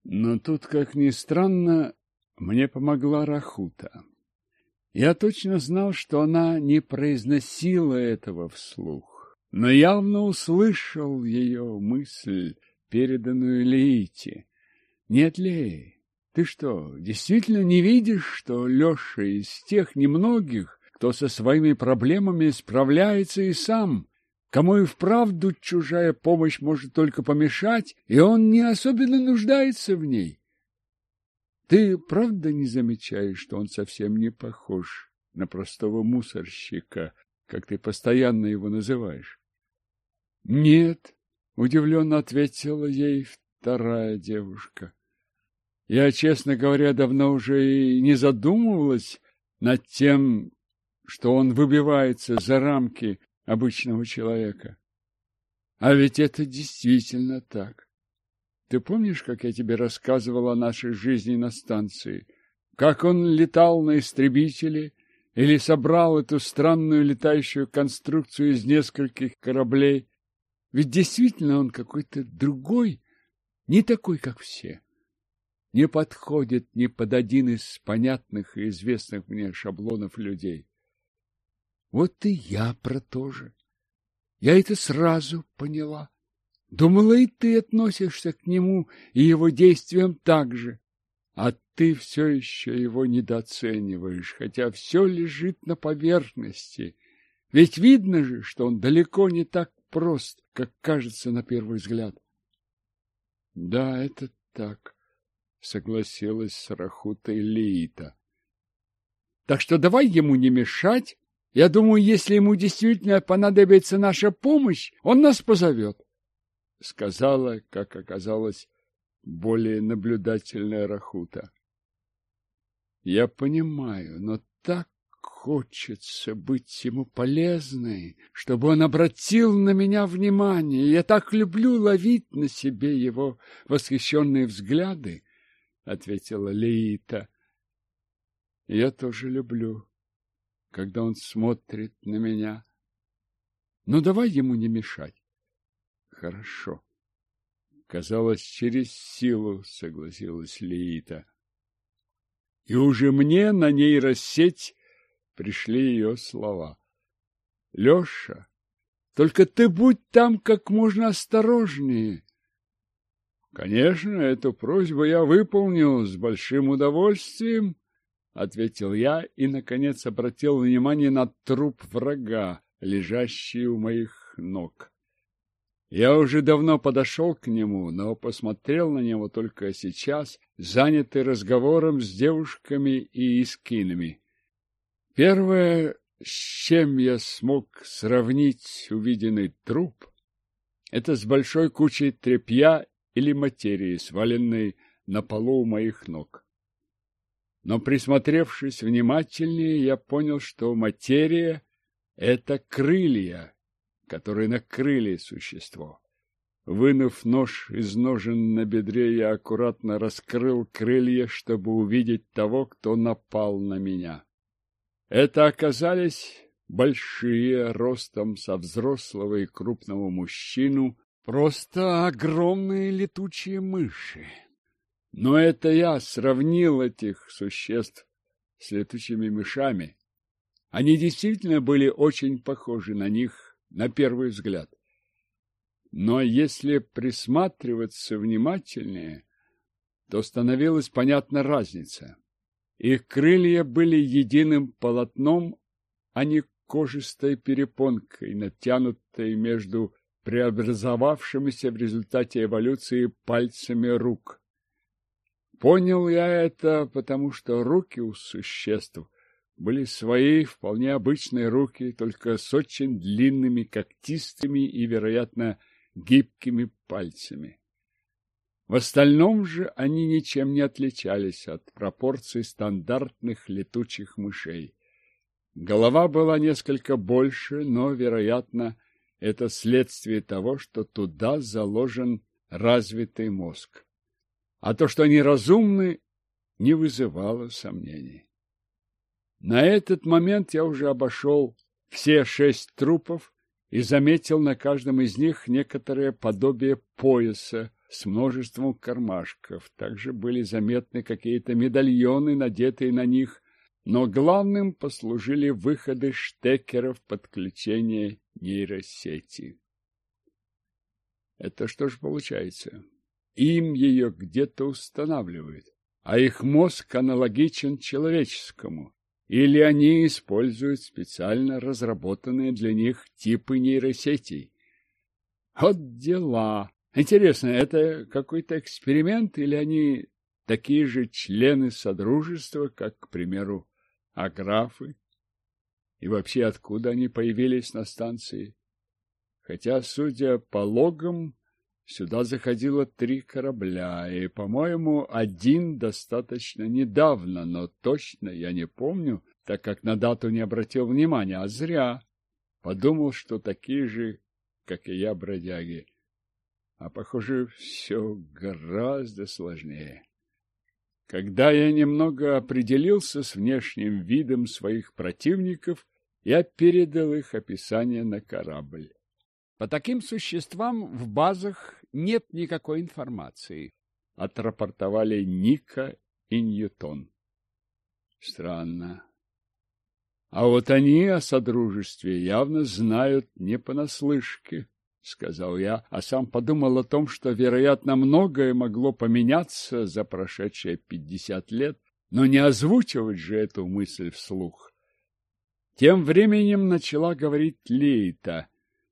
Но тут, как ни странно, мне помогла Рахута. Я точно знал, что она не произносила этого вслух, но явно услышал ее мысль, переданную Леите. Нет, Лей, ты что, действительно не видишь, что Леша из тех немногих, кто со своими проблемами справляется и сам, кому и вправду чужая помощь может только помешать, и он не особенно нуждается в ней? Ты правда не замечаешь, что он совсем не похож на простого мусорщика, как ты постоянно его называешь? — Нет, — удивленно ответила ей вторая девушка. Я, честно говоря, давно уже и не задумывалась над тем, что он выбивается за рамки обычного человека. А ведь это действительно так. Ты помнишь, как я тебе рассказывала о нашей жизни на станции? Как он летал на истребителе или собрал эту странную летающую конструкцию из нескольких кораблей? Ведь действительно он какой-то другой, не такой, как все. Не подходит ни под один из понятных и известных мне шаблонов людей. Вот и я про то же. Я это сразу поняла. Думала, и ты относишься к нему и его действиям так же. А ты все еще его недооцениваешь, хотя все лежит на поверхности. Ведь видно же, что он далеко не так прост, как кажется на первый взгляд. — Да, это так, — согласилась с Рахутой Леита. — Так что давай ему не мешать. Я думаю, если ему действительно понадобится наша помощь, он нас позовет, — сказала, как оказалось, более наблюдательная Рахута. — Я понимаю, но так хочется быть ему полезной, чтобы он обратил на меня внимание. Я так люблю ловить на себе его восхищенные взгляды, — ответила Леита. — Я тоже люблю, когда он смотрит на меня. Но давай ему не мешать. — Хорошо. Казалось, через силу согласилась Леита. И уже мне на нейросеть пришли ее слова. — Леша, только ты будь там как можно осторожнее. — Конечно, эту просьбу я выполню с большим удовольствием, — ответил я и, наконец, обратил внимание на труп врага, лежащий у моих ног. Я уже давно подошел к нему, но посмотрел на него только сейчас, занятый разговором с девушками и искинами. Первое, с чем я смог сравнить увиденный труп, это с большой кучей тряпья или материи, сваленной на полу у моих ног. Но, присмотревшись внимательнее, я понял, что материя — это крылья, которые накрыли существо. Вынув нож из ножен на бедре, я аккуратно раскрыл крылья, чтобы увидеть того, кто напал на меня. Это оказались большие, ростом со взрослого и крупного мужчину, просто огромные летучие мыши. Но это я сравнил этих существ с летучими мышами. Они действительно были очень похожи на них на первый взгляд. Но если присматриваться внимательнее, то становилась понятна разница. Их крылья были единым полотном, а не кожистой перепонкой, натянутой между преобразовавшимися в результате эволюции пальцами рук. Понял я это, потому что руки у существ были свои, вполне обычные руки, только с очень длинными, когтистыми и, вероятно, гибкими пальцами. В остальном же они ничем не отличались от пропорций стандартных летучих мышей. Голова была несколько больше, но, вероятно, это следствие того, что туда заложен развитый мозг. А то, что они разумны, не вызывало сомнений. На этот момент я уже обошел все 6 трупов и заметил на каждом из них некоторое подобие пояса, с множеством кармашков. Также были заметны какие-то медальоны, надетые на них, но главным послужили выходы штекеров подключения нейросети. Это что ж получается? Им ее где-то устанавливают, а их мозг аналогичен человеческому, или они используют специально разработанные для них типы нейросетей. Вот дела. Интересно, это какой-то эксперимент, или они такие же члены содружества, как, к примеру, аграфы? И вообще, откуда они появились на станции? Хотя, судя по логам, сюда заходило 3 корабля, и, по-моему, один достаточно недавно, но точно я не помню, так как на дату не обратил внимания, а зря. Подумал, что такие же, как и я, бродяги. А, похоже, все гораздо сложнее. Когда я немного определился с внешним видом своих противников, я передал их описание на корабль. По таким существам в базах нет никакой информации, отрапортовали Ника и Ньютон. Странно. А вот они о содружестве явно знают не понаслышке, сказал я, а сам подумал о том, что, вероятно, многое могло поменяться за прошедшие 50 лет, но не озвучивать же эту мысль вслух. Тем временем начала говорить Лейта.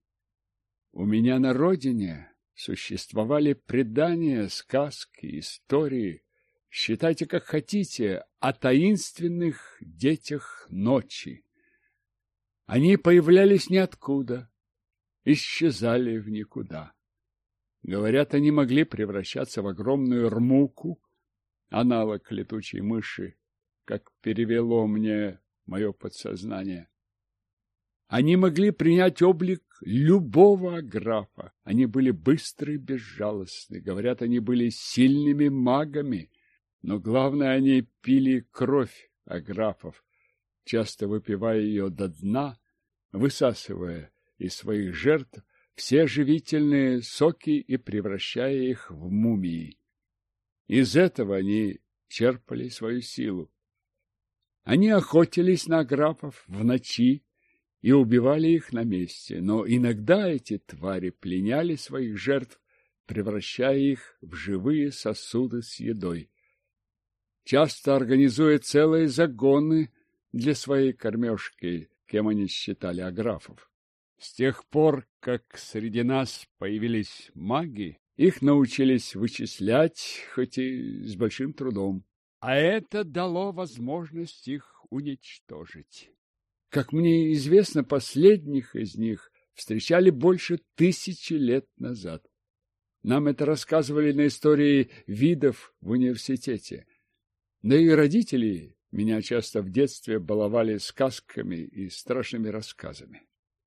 У меня на родине существовали предания, сказки, истории, считайте как хотите, о таинственных детях ночи. Они появлялись ниоткуда, исчезали в никуда. Говорят, они могли превращаться в огромную рмуку, аналог летучей мыши, как перевело мне мое подсознание. Они могли принять облик любого аграфа. Они были быстры и безжалостны. Говорят, они были сильными магами. Но главное, они пили кровь аграфов, часто выпивая ее до дна, высасывая из своих жертв все живительные соки и превращая их в мумии. Из этого они черпали свою силу. Они охотились на аграфов в ночи и убивали их на месте, но иногда эти твари пленяли своих жертв, превращая их в живые сосуды с едой. Часто организуя целые загоны для своей кормежки, кем они считали аграфов. С тех пор, как среди нас появились маги, их научились вычислять, хоть и с большим трудом, а это дало возможность их уничтожить. Как мне известно, последних из них встречали больше 1000 лет назад. Нам это рассказывали на истории видов в университете. Да и родители меня часто в детстве баловали сказками и страшными рассказами.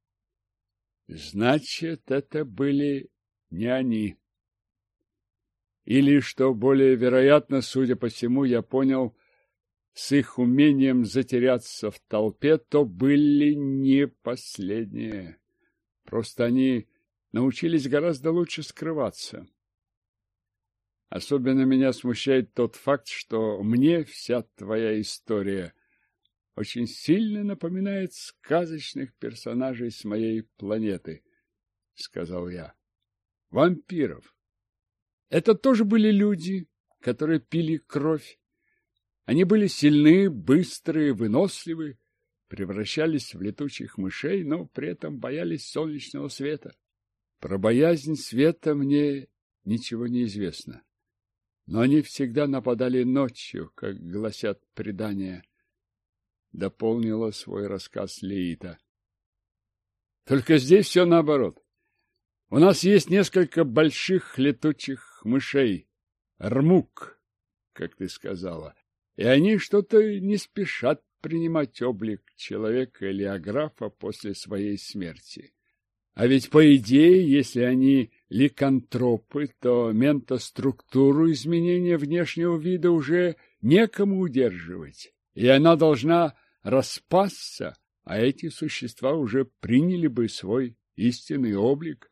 Значит, это были не они. Или, что более вероятно, судя по всему, я понял, с их умением затеряться в толпе, то были не последние. Просто они научились гораздо лучше скрываться. Особенно меня смущает тот факт, что мне вся твоя история очень сильно напоминает сказочных персонажей с моей планеты, — сказал я. Вампиров. Это тоже были люди, которые пили кровь. Они были сильны, быстрые, выносливы, превращались в летучих мышей, но при этом боялись солнечного света. Про боязнь света мне ничего не известно. Но они всегда нападали ночью, как гласят предания. Дополнила свой рассказ Леита. Только здесь все наоборот. У нас есть несколько больших летучих мышей, рмук, как ты сказала, и они что-то не спешат принимать облик человека или аграфа после своей смерти. А ведь, по идее, если они ликантропы, то ментоструктуру изменения внешнего вида уже некому удерживать, и она должна распасться, а эти существа уже приняли бы свой истинный облик.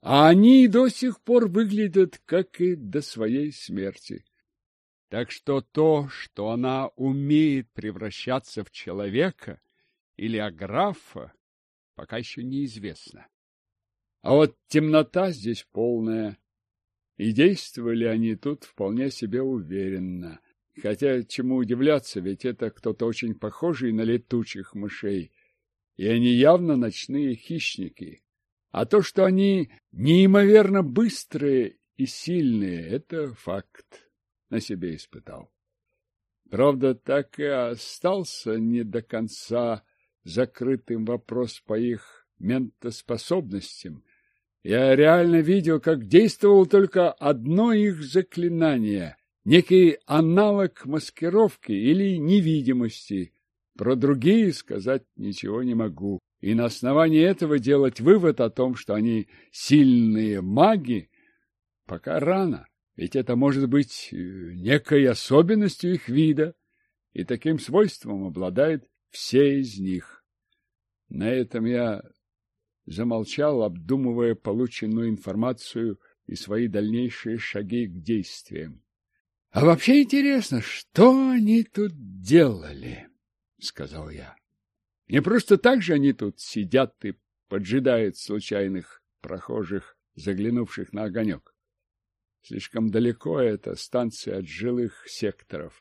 а они до сих пор выглядят, как и до своей смерти. Так что то, что она умеет превращаться в человека или аграфа, пока еще неизвестно. А вот темнота здесь полная, и действовали они тут вполне себе уверенно. Хотя чему удивляться, ведь это кто-то очень похожий на летучих мышей, и они явно ночные хищники. А то, что они неимоверно быстрые и сильные, это факт. На себе испытал. Правда, так и остался не до конца закрытым вопрос по их ментоспособностям. Я реально видел, как действовало только одно их заклинание, некий аналог маскировки или невидимости. Про другие сказать ничего не могу. И на основании этого делать вывод о том, что они сильные маги, пока рано. Ведь это может быть некой особенностью их вида, и таким свойством обладают все из них. На этом я замолчал, обдумывая полученную информацию и свои дальнейшие шаги к действиям. — А вообще интересно, что они тут делали, — сказал я. — Не просто так же они тут сидят и поджидают случайных прохожих, заглянувших на огонек. Слишком далеко эта станция от жилых секторов.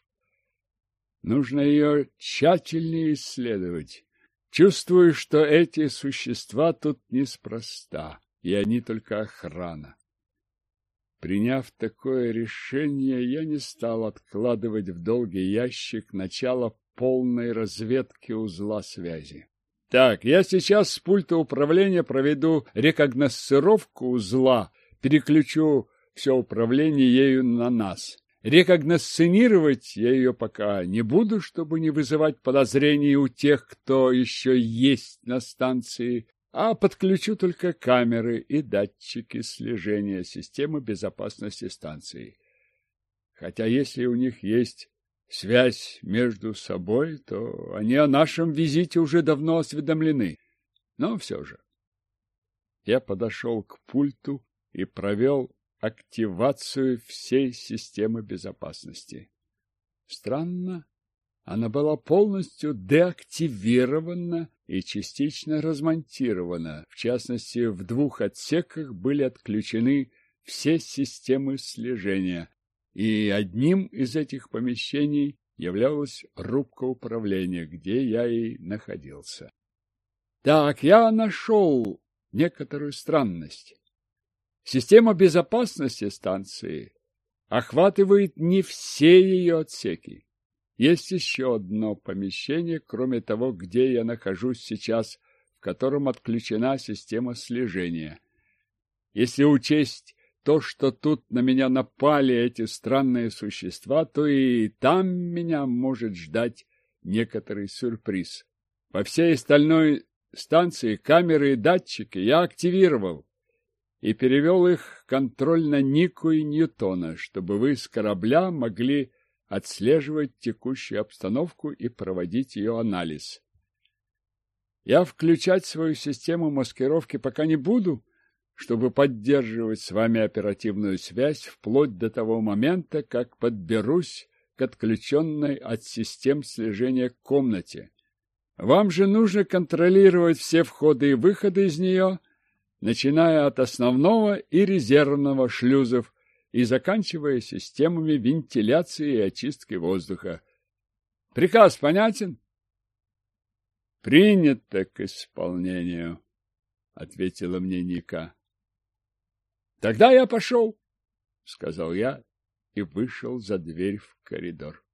Нужно ее тщательнее исследовать. Чувствую, что эти существа тут неспроста, и они только охрана. Приняв такое решение, я не стал откладывать в долгий ящик начало полной разведки узла связи. Так, я сейчас с пульта управления проведу рекогносцировку узла, переключу все управление ею на нас. Рекогносцировать я ее пока не буду, чтобы не вызывать подозрений у тех, кто еще есть на станции, а подключу только камеры и датчики слежения системы безопасности станции. Хотя если у них есть связь между собой, то они о нашем визите уже давно осведомлены. Но все же. Я подошел к пульту и провел активацию всей системы безопасности. Странно, она была полностью деактивирована и частично размонтирована. В частности, в 2 отсеках были отключены все системы слежения, и одним из этих помещений являлась рубка управления, где я и находился. Так, я нашел некоторую странность. Система безопасности станции охватывает не все ее отсеки. Есть еще одно помещение, кроме того, где я нахожусь сейчас, в котором отключена система слежения. Если учесть то, что тут на меня напали эти странные существа, то и там меня может ждать некоторый сюрприз. По всей остальной станции камеры и датчики я активировал и перевел их контроль на Нику и Ньютона, чтобы вы с корабля могли отслеживать текущую обстановку и проводить ее анализ. Я включать свою систему маскировки пока не буду, чтобы поддерживать с вами оперативную связь вплоть до того момента, как подберусь к отключенной от систем слежения комнате. Вам же нужно контролировать все входы и выходы из нее, начиная от основного и резервного шлюзов и заканчивая системами вентиляции и очистки воздуха. Приказ понятен? — Принято к исполнению, — ответила мне Ника. — Тогда я пошел, — сказал я и вышел за дверь в коридор.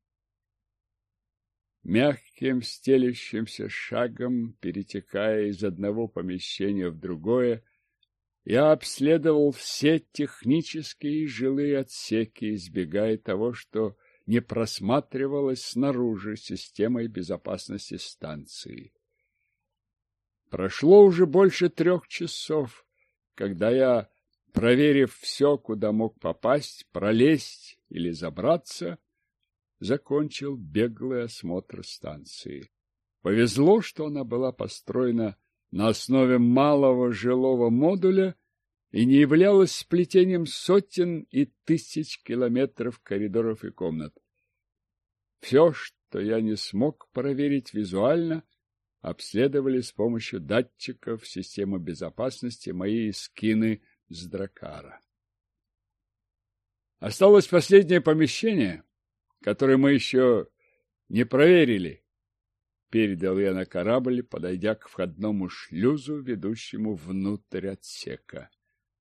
Мягким стелющимся шагом, перетекая из одного помещения в другое, я обследовал все технические и жилые отсеки, избегая того, что не просматривалось снаружи системой безопасности станции. Прошло уже больше 3 часов, когда я, проверив все, куда мог попасть, пролезть или забраться, закончил беглый осмотр станции. Повезло, что она была построена на основе малого жилого модуля и не являлось сплетением сотен и тысяч километров коридоров и комнат. Все, что я не смог проверить визуально, обследовали с помощью датчиков системы безопасности мои скины с Дракара. Осталось последнее помещение, которое мы еще не проверили. Передал я на корабль, подойдя к входному шлюзу, ведущему внутрь отсека.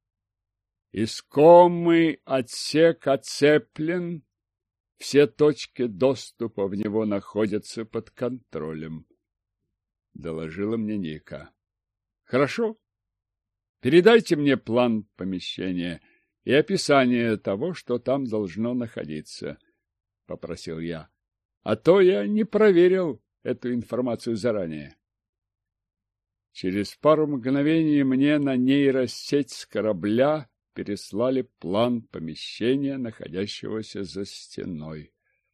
Искомый отсек оцеплен, все точки доступа в него находятся под контролем, — доложила мне Ника. — Хорошо. Передайте мне план помещения и описание того, что там должно находиться, — попросил я. — А то я не проверил эту информацию заранее. Через пару мгновений мне на нейросеть с корабля переслали план помещения, находящегося за стеной.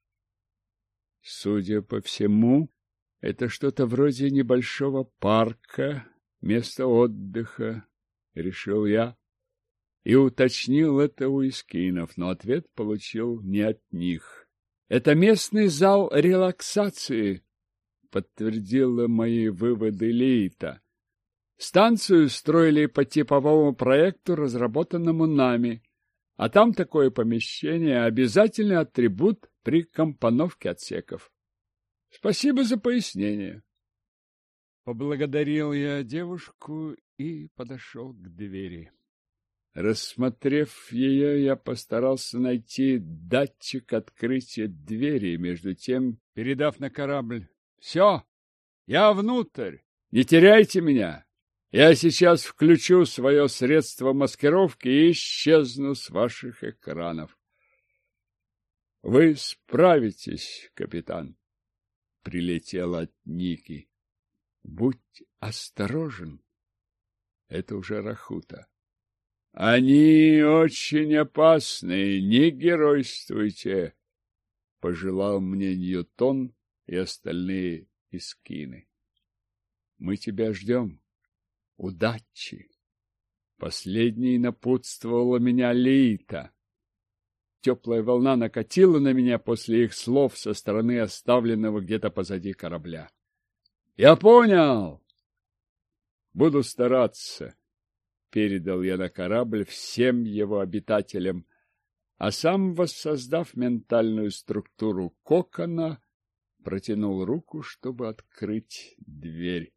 Судя по всему, это что-то вроде небольшого парка, место отдыха, решил я, и уточнил это у эскинов, но ответ получил не от них. Это местный зал релаксации, подтвердила мои выводы Лейта. Станцию строили по типовому проекту, разработанному нами, а там такое помещение — обязательный атрибут при компоновке отсеков. Спасибо за пояснение. Поблагодарил я девушку и подошел к двери. Рассмотрев ее, я постарался найти датчик открытия двери, между тем передав на корабль: «Все, я внутрь, не теряйте меня. Я сейчас включу свое средство маскировки и исчезну с ваших экранов». «Вы справитесь, капитан», — прилетел от Ники. «Будь осторожен». Это уже Рахута. «Они очень опасны, не геройствуйте», — пожелал мне Ньютон и остальные эскины. «Мы тебя ждем. Удачи!» Последней напутствовала меня Лейта. Теплая волна накатила на меня после их слов со стороны оставленного где-то позади корабля. «Я понял! Буду стараться», — передал я на корабль всем его обитателям, а сам, воссоздав ментальную структуру кокона, протянул руку, чтобы открыть дверь.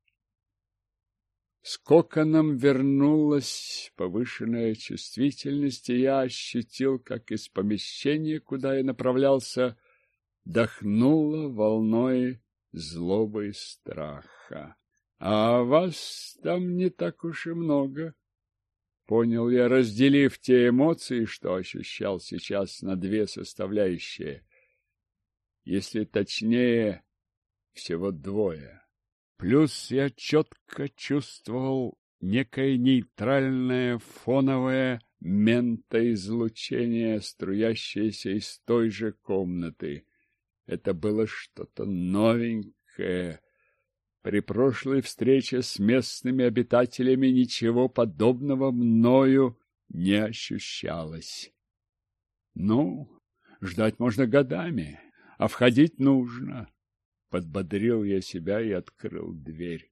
С коконом вернулась повышенная чувствительность, и я ощутил, как из помещения, куда я направлялся, дохнуло волной злобы и страха. «А вас там не так уж и много», — понял я, разделив те эмоции, что ощущал сейчас, на две составляющие. Если точнее, всего двое. Плюс я четко чувствовал некое нейтральное фоновое ментоизлучение, струящееся из той же комнаты. Это было что-то новенькое. При прошлой встрече с местными обитателями ничего подобного мною не ощущалось. Ну, ждать можно годами, а входить нужно. Подбодрил я себя и открыл дверь.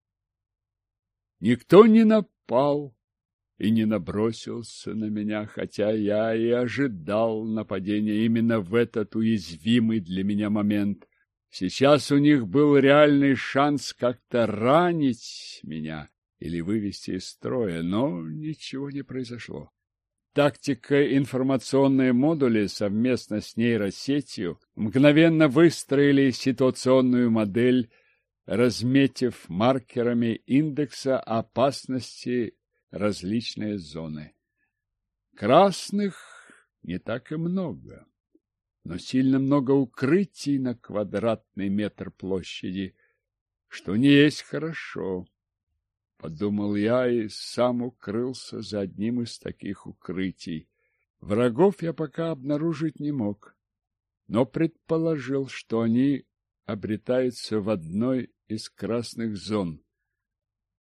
Никто не напал и не набросился на меня, хотя я и ожидал нападения именно в этот уязвимый для меня момент. Сейчас у них был реальный шанс как-то ранить меня или вывести из строя, но ничего не произошло. Тактика информационные модули совместно с нейросетью мгновенно выстроили ситуационную модель, разметив маркерами индекса опасности различные зоны. Красных не так и много, но сильно много укрытий на квадратный метр площади, что не есть хорошо. Подумал я и сам укрылся за одним из таких укрытий. Врагов я пока обнаружить не мог, но предположил, что они обретаются в одной из красных зон.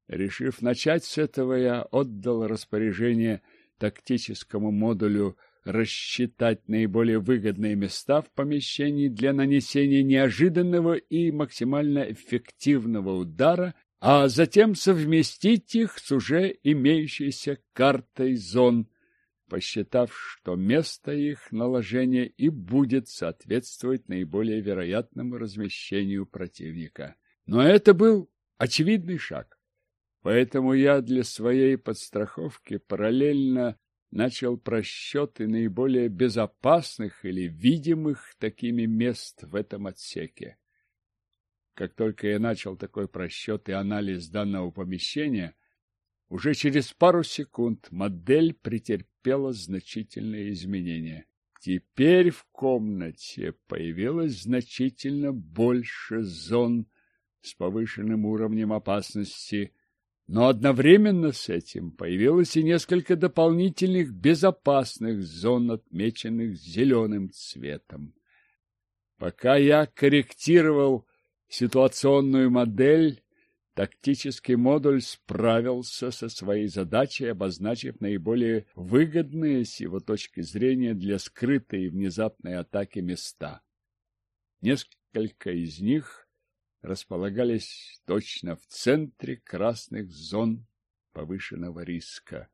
Решив начать с этого, я отдал распоряжение тактическому модулю рассчитать наиболее выгодные места в помещении для нанесения неожиданного и максимально эффективного удара, а затем совместить их с уже имеющейся картой зон, посчитав, что место их наложения и будет соответствовать наиболее вероятному размещению противника. Но это был очевидный шаг, поэтому я для своей подстраховки параллельно начал просчеты наиболее безопасных или видимых такими мест в этом отсеке. Как только я начал такой просчет и анализ данного помещения, уже через пару секунд модель претерпела значительные изменения. Теперь в комнате появилось значительно больше зон с повышенным уровнем опасности, но одновременно с этим появилось и несколько дополнительных безопасных зон, отмеченных зеленым цветом. Пока я корректировал ситуационную модель, тактический модуль справился со своей задачей, обозначив наиболее выгодные с его точки зрения для скрытой и внезапной атаки места. Несколько из них располагались точно в центре красных зон повышенного риска.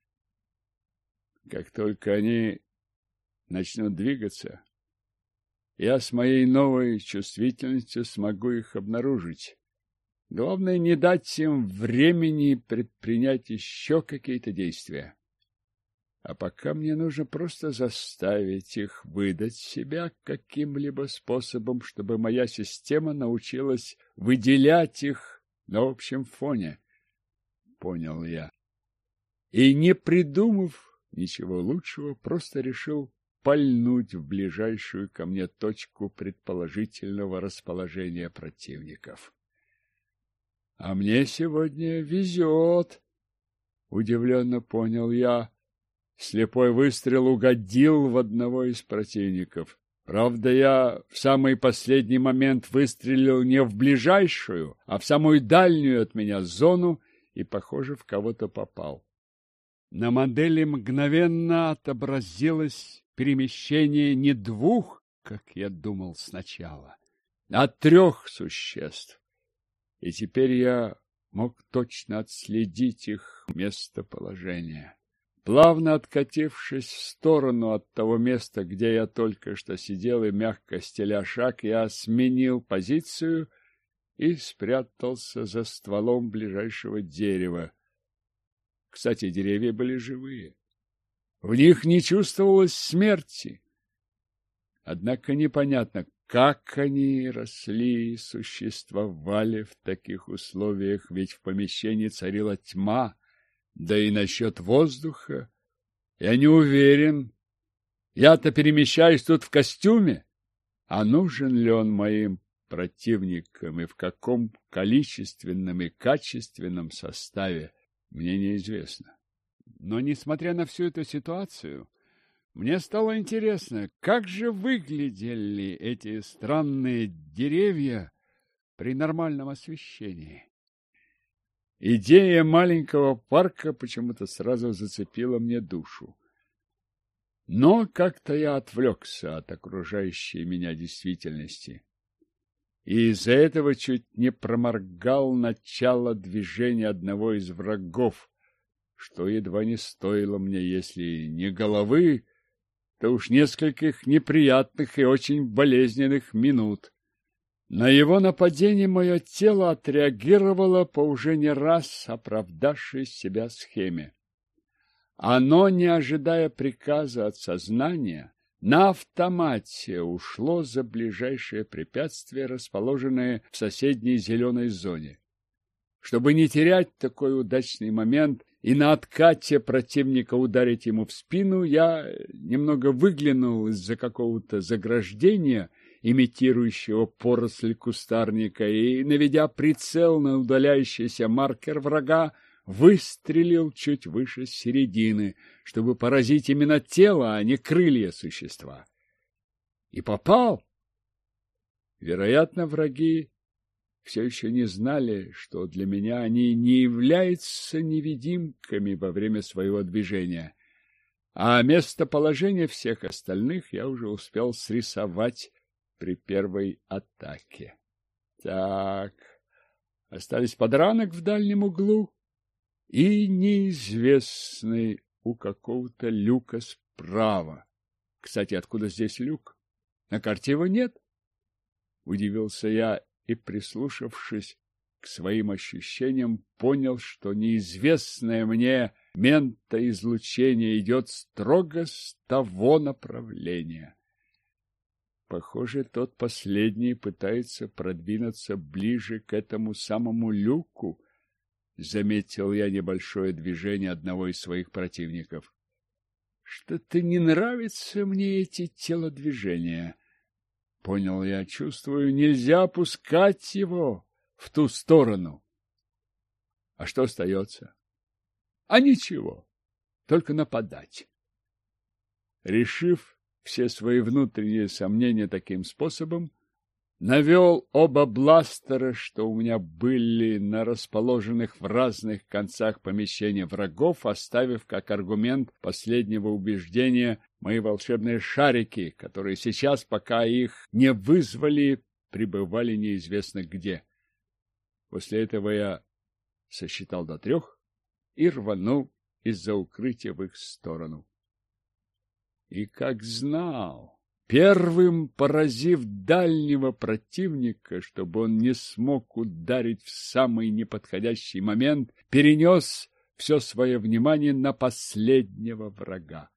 Как только они начнут двигаться, я с моей новой чувствительностью смогу их обнаружить. Главное, не дать им времени предпринять еще какие-то действия. А пока мне нужно просто заставить их выдать себя каким-либо способом, чтобы моя система научилась выделять их на общем фоне. Понял я. И, не придумав ничего лучшего, просто решил пальнуть в ближайшую ко мне точку предположительного расположения противников. А мне сегодня везет, удивленно понял я. Слепой выстрел угодил в одного из противников. Правда, я в самый последний момент выстрелил не в ближайшую, а в самую дальнюю от меня зону и, похоже, в кого-то попал. На модели мгновенно отобразилось перемещение не двух, как я думал сначала, а 3 существ. И теперь я мог точно отследить их местоположение. Плавно откатившись в сторону от того места, где я только что сидел и мягко стеля шаг, я сменил позицию и спрятался за стволом ближайшего дерева. Кстати, деревья были живые. В них не чувствовалось смерти. Однако непонятно, как они росли и существовали в таких условиях, ведь в помещении царила тьма. Да и насчет воздуха я не уверен. Я-то перемещаюсь тут в костюме, а нужен ли он моим противникам и в каком количественном и качественном составе, мне неизвестно. Но, несмотря на всю эту ситуацию, мне стало интересно, как же выглядели эти странные деревья при нормальном освещении. Идея маленького парка почему-то сразу зацепила мне душу. Но как-то я отвлекся от окружающей меня действительности. И из-за этого чуть не проморгал начало движения одного из врагов, что едва не стоило мне, если не головы, то уж нескольких неприятных и очень болезненных минут. На его нападение мое тело отреагировало по уже не раз оправдавшей себя схеме. Оно, не ожидая приказа от сознания, на автомате ушло за ближайшее препятствие, расположенное в соседней зеленой зоне. Чтобы не терять такой удачный момент и на откате противника ударить ему в спину, я немного выглянул из-за какого-то заграждения, имитирующего поросль кустарника, и, наведя прицел на удаляющийся маркер врага, выстрелил чуть выше середины, чтобы поразить именно тело, а не крылья существа. И попал. Вероятно, враги все еще не знали, что для меня они не являются невидимками во время своего движения, а местоположение всех остальных я уже успел срисовать при первой атаке. Так, остались подранок в дальнем углу и неизвестный у какого-то люка справа. Кстати, откуда здесь люк? На карте его нет. Удивился я и, прислушавшись к своим ощущениям, понял, что неизвестное мне ментоизлучение идет строго с того направления. Похоже, тот последний пытается продвинуться ближе к этому самому люку. Заметил я небольшое движение одного из своих противников. Что-то не нравятся мне эти телодвижения. Понял я, чувствую, нельзя пускать его в ту сторону. А что остается? А ничего, только нападать. Решив все свои внутренние сомнения таким способом, навел оба бластера, что у меня были на расположенных в разных концах помещения врагов, оставив как аргумент последнего убеждения мои волшебные шарики, которые сейчас, пока их не вызвали, пребывали неизвестно где. После этого я сосчитал до 3 и рванул из-за укрытия в их сторону. И как знал, первым поразив дальнего противника, чтобы он не смог ударить в самый неподходящий момент, перенес все свое внимание на последнего врага.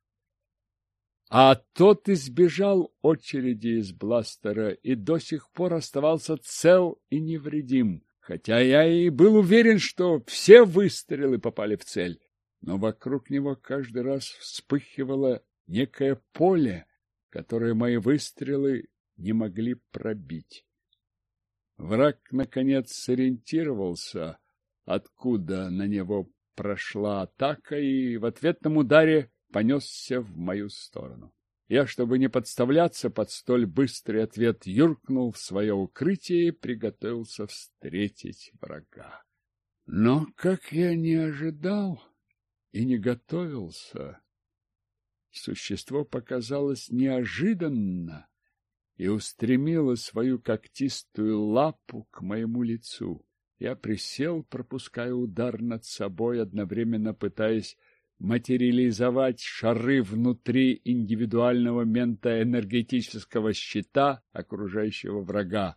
А тот избежал очереди из бластера и до сих пор оставался цел и невредим, хотя я и был уверен, что все выстрелы попали в цель, но вокруг него каждый раз вспыхивало некое поле, которое мои выстрелы не могли пробить. Враг, наконец, сориентировался, откуда на него прошла атака, и в ответном ударе понесся в мою сторону. Я, чтобы не подставляться под столь быстрый ответ, юркнул в свое укрытие и приготовился встретить врага. Но, как я не ожидал и не готовился, существо показалось неожиданно и устремило свою когтистую лапу к моему лицу. Я присел, пропуская удар над собой, одновременно пытаясь материализовать шары внутри индивидуального ментоэнергетического щита окружающего врага.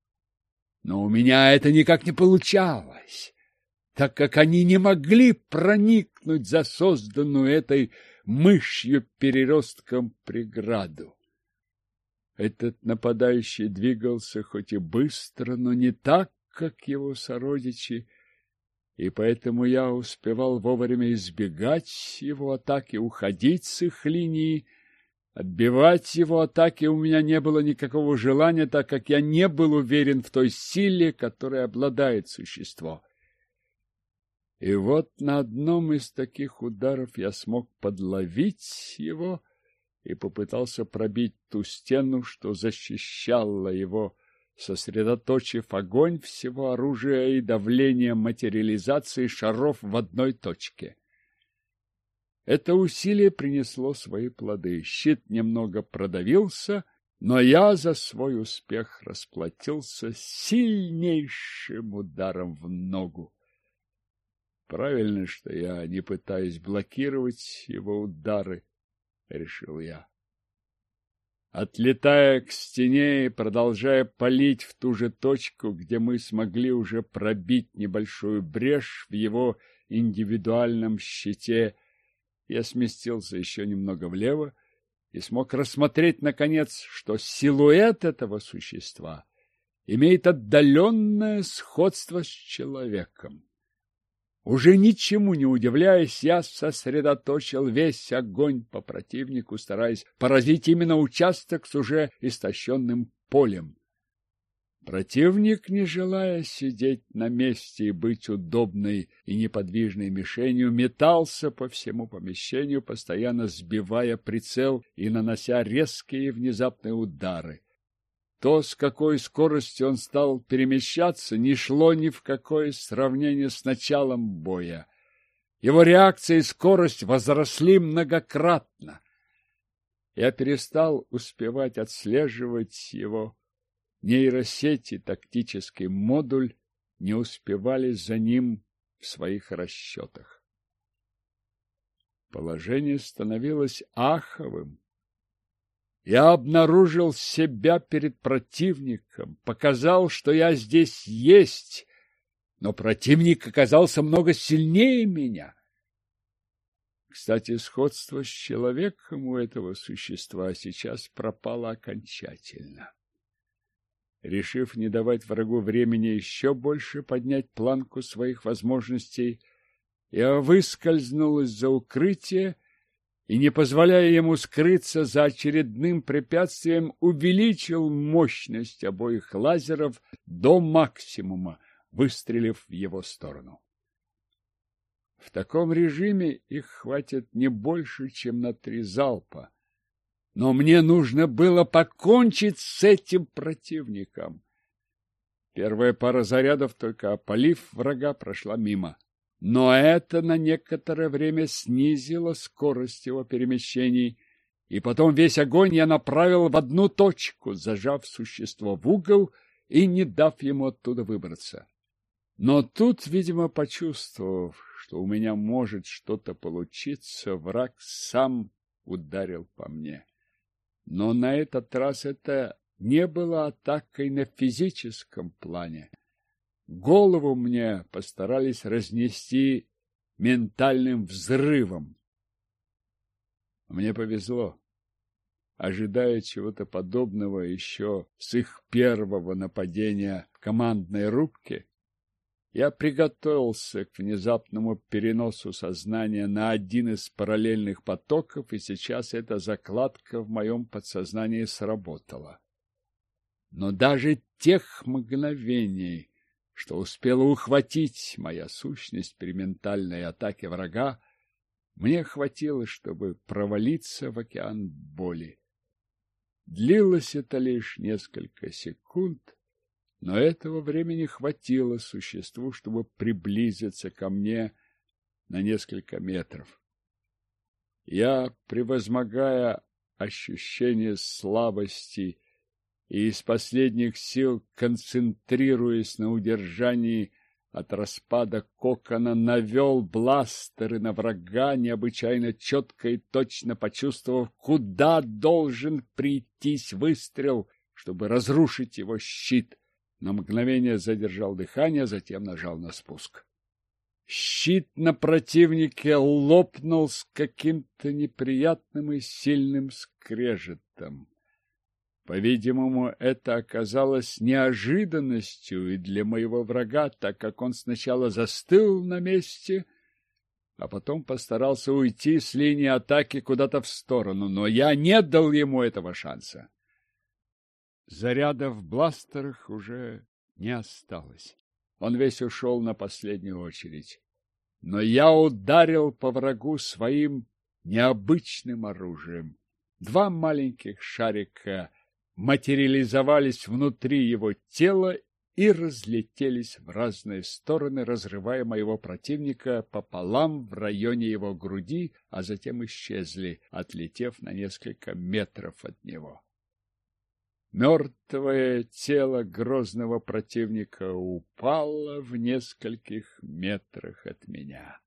Но у меня это никак не получалось, так как они не могли проникнуть за созданную этой мышью-переростком преграду. Этот нападающий двигался хоть и быстро, но не так, как его сородичи, и поэтому я успевал вовремя избегать его атаки, уходить с их линии. Отбивать его атаки у меня не было никакого желания, так как я не был уверен в той силе, которой обладает существо. И вот на одном из таких ударов я смог подловить его и попытался пробить ту стену, что защищала его, сосредоточив огонь всего оружия и давление материализации шаров в одной точке. Это усилие принесло свои плоды. Щит немного продавился, но я за свой успех расплатился сильнейшим ударом в ногу. Правильно, что я не пытаюсь блокировать его удары, решил я. Отлетая к стене и продолжая палить в ту же точку, где мы смогли уже пробить небольшую брешь в его индивидуальном щите, я сместился еще немного влево и смог рассмотреть, наконец, что силуэт этого существа имеет отдаленное сходство с человеком. Уже ничему не удивляясь, я сосредоточил весь огонь по противнику, стараясь поразить именно участок с уже истощенным полем. Противник, не желая сидеть на месте и быть удобной и неподвижной мишенью, метался по всему помещению, постоянно сбивая прицел и нанося резкие и внезапные удары. То, с какой скоростью он стал перемещаться, не шло ни в какое сравнение с началом боя. Его реакция и скорость возросли многократно. Я перестал успевать отслеживать его. Нейросети, тактический модуль не успевали за ним в своих расчетах. Положение становилось аховым. Я обнаружил себя перед противником, показал, что я здесь есть, но противник оказался много сильнее меня. Кстати, сходство с человеком у этого существа сейчас пропало окончательно. Решив не давать врагу времени еще больше поднять планку своих возможностей, я выскользнул из-за укрытия и, не позволяя ему скрыться за очередным препятствием, увеличил мощность обоих лазеров до максимума, выстрелив в его сторону. В таком режиме их хватит не больше, чем на 3 залпа. Но мне нужно было покончить с этим противником. Первая пара зарядов, только опалив врага, прошла мимо. Но это на некоторое время снизило скорость его перемещений, и потом весь огонь я направил в одну точку, зажав существо в угол и не дав ему оттуда выбраться. Но тут, видимо, почувствовав, что у меня может что-то получиться, враг сам ударил по мне. Но на этот раз это не было атакой на физическом плане. Голову мне постарались разнести ментальным взрывом. Мне повезло. Ожидая чего-то подобного еще с их первого нападения в командной рубке, я приготовился к внезапному переносу сознания на один из параллельных потоков, и сейчас эта закладка в моем подсознании сработала. Но даже тех мгновений, что успела ухватить моя сущность при ментальной атаке врага, мне хватило, чтобы провалиться в океан боли. Длилось это лишь несколько секунд, но этого времени хватило существу, чтобы приблизиться ко мне на несколько метров. Я, превозмогая ощущение слабости и из последних сил, концентрируясь на удержании от распада кокона, навел бластеры на врага, необычайно четко и точно почувствовав, куда должен прийтись выстрел, чтобы разрушить его щит. На мгновение задержал дыхание, затем нажал на спуск. Щит на противнике лопнул с каким-то неприятным и сильным скрежетом. По-видимому, это оказалось неожиданностью и для моего врага, так как он сначала застыл на месте, а потом постарался уйти с линии атаки куда-то в сторону, но я не дал ему этого шанса. Заряда в бластерах уже не осталось. Он весь ушел на последнюю очередь. Но я ударил по врагу своим необычным оружием. 2 маленьких шарика материализовались внутри его тела и разлетелись в разные стороны, разрывая моего противника пополам в районе его груди, а затем исчезли, отлетев на несколько метров от него. Мертвое тело грозного противника упало в нескольких метрах от меня.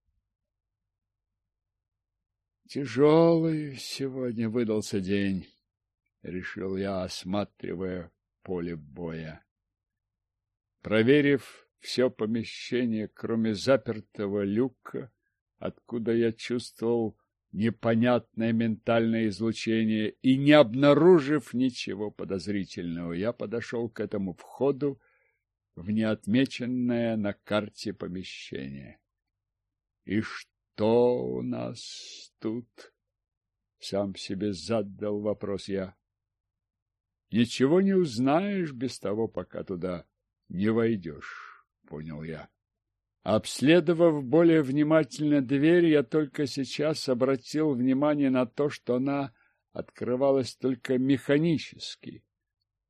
Тяжелый сегодня выдался день, решил я, осматривая поле боя. Проверив все помещение, кроме запертого люка, откуда я чувствовал непонятное ментальное излучение, и не обнаружив ничего подозрительного, я подошел к этому входу в неотмеченное на карте помещение. И что у нас тут? Сам себе задал вопрос я. Ничего не узнаешь без того, пока туда не войдешь, понял я. Обследовав более внимательно дверь, я только сейчас обратил внимание на то, что она открывалась только механически.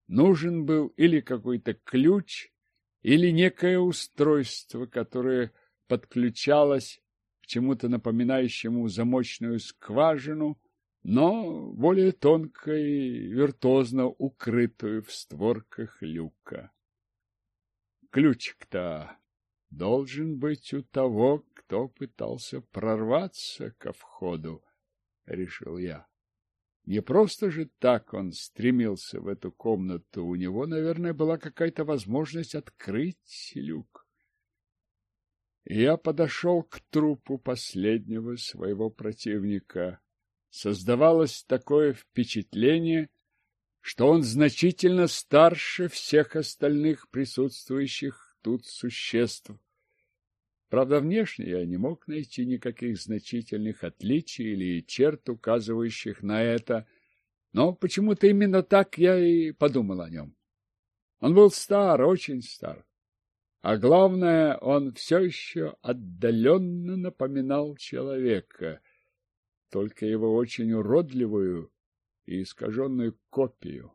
нужен был или какой-то ключ, или некое устройство, которое подключалось к чему-то напоминающему замочную скважину, но более тонко и виртуозно укрытую в створках люка. Ключик-то должен быть у того, кто пытался прорваться ко входу, решил я. Не просто же так он стремился в эту комнату, у него, наверное, была какая-то возможность открыть люк. И я подошел к трупу последнего своего противника. Создавалось такое впечатление, что он значительно старше всех остальных присутствующих тут существ. Правда, внешне я не мог найти никаких значительных отличий или черт, указывающих на это, но почему-то именно так я и подумал о нем. Он был стар, очень стар, а главное, он все еще отдаленно напоминал человека, только его очень уродливую и искаженную копию.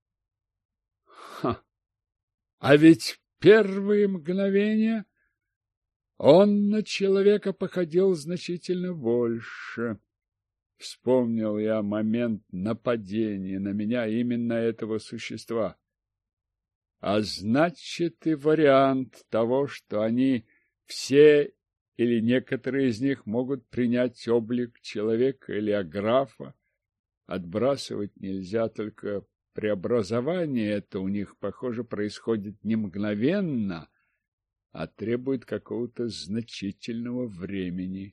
Ха! А ведь первые мгновения он на человека походил значительно больше. Вспомнил я момент нападения на меня именно этого существа. А значит, и вариант того, что они все или некоторые из них могут принять облик человека или аграфа, отбрасывать нельзя, только преобразование это у них, похоже, происходит не мгновенно, а требует какого-то значительного времени.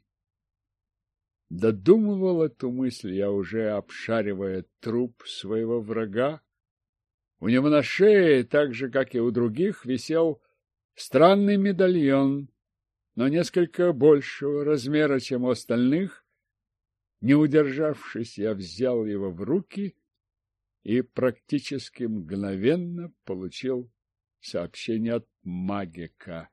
Додумывал эту мысль я уже, обшаривая труп своего врага. У него на шее, так же, как и у других, висел странный медальон, но несколько большего размера, чем у остальных. Не удержавшись, я взял его в руки и практически мгновенно получил сообщение от магика.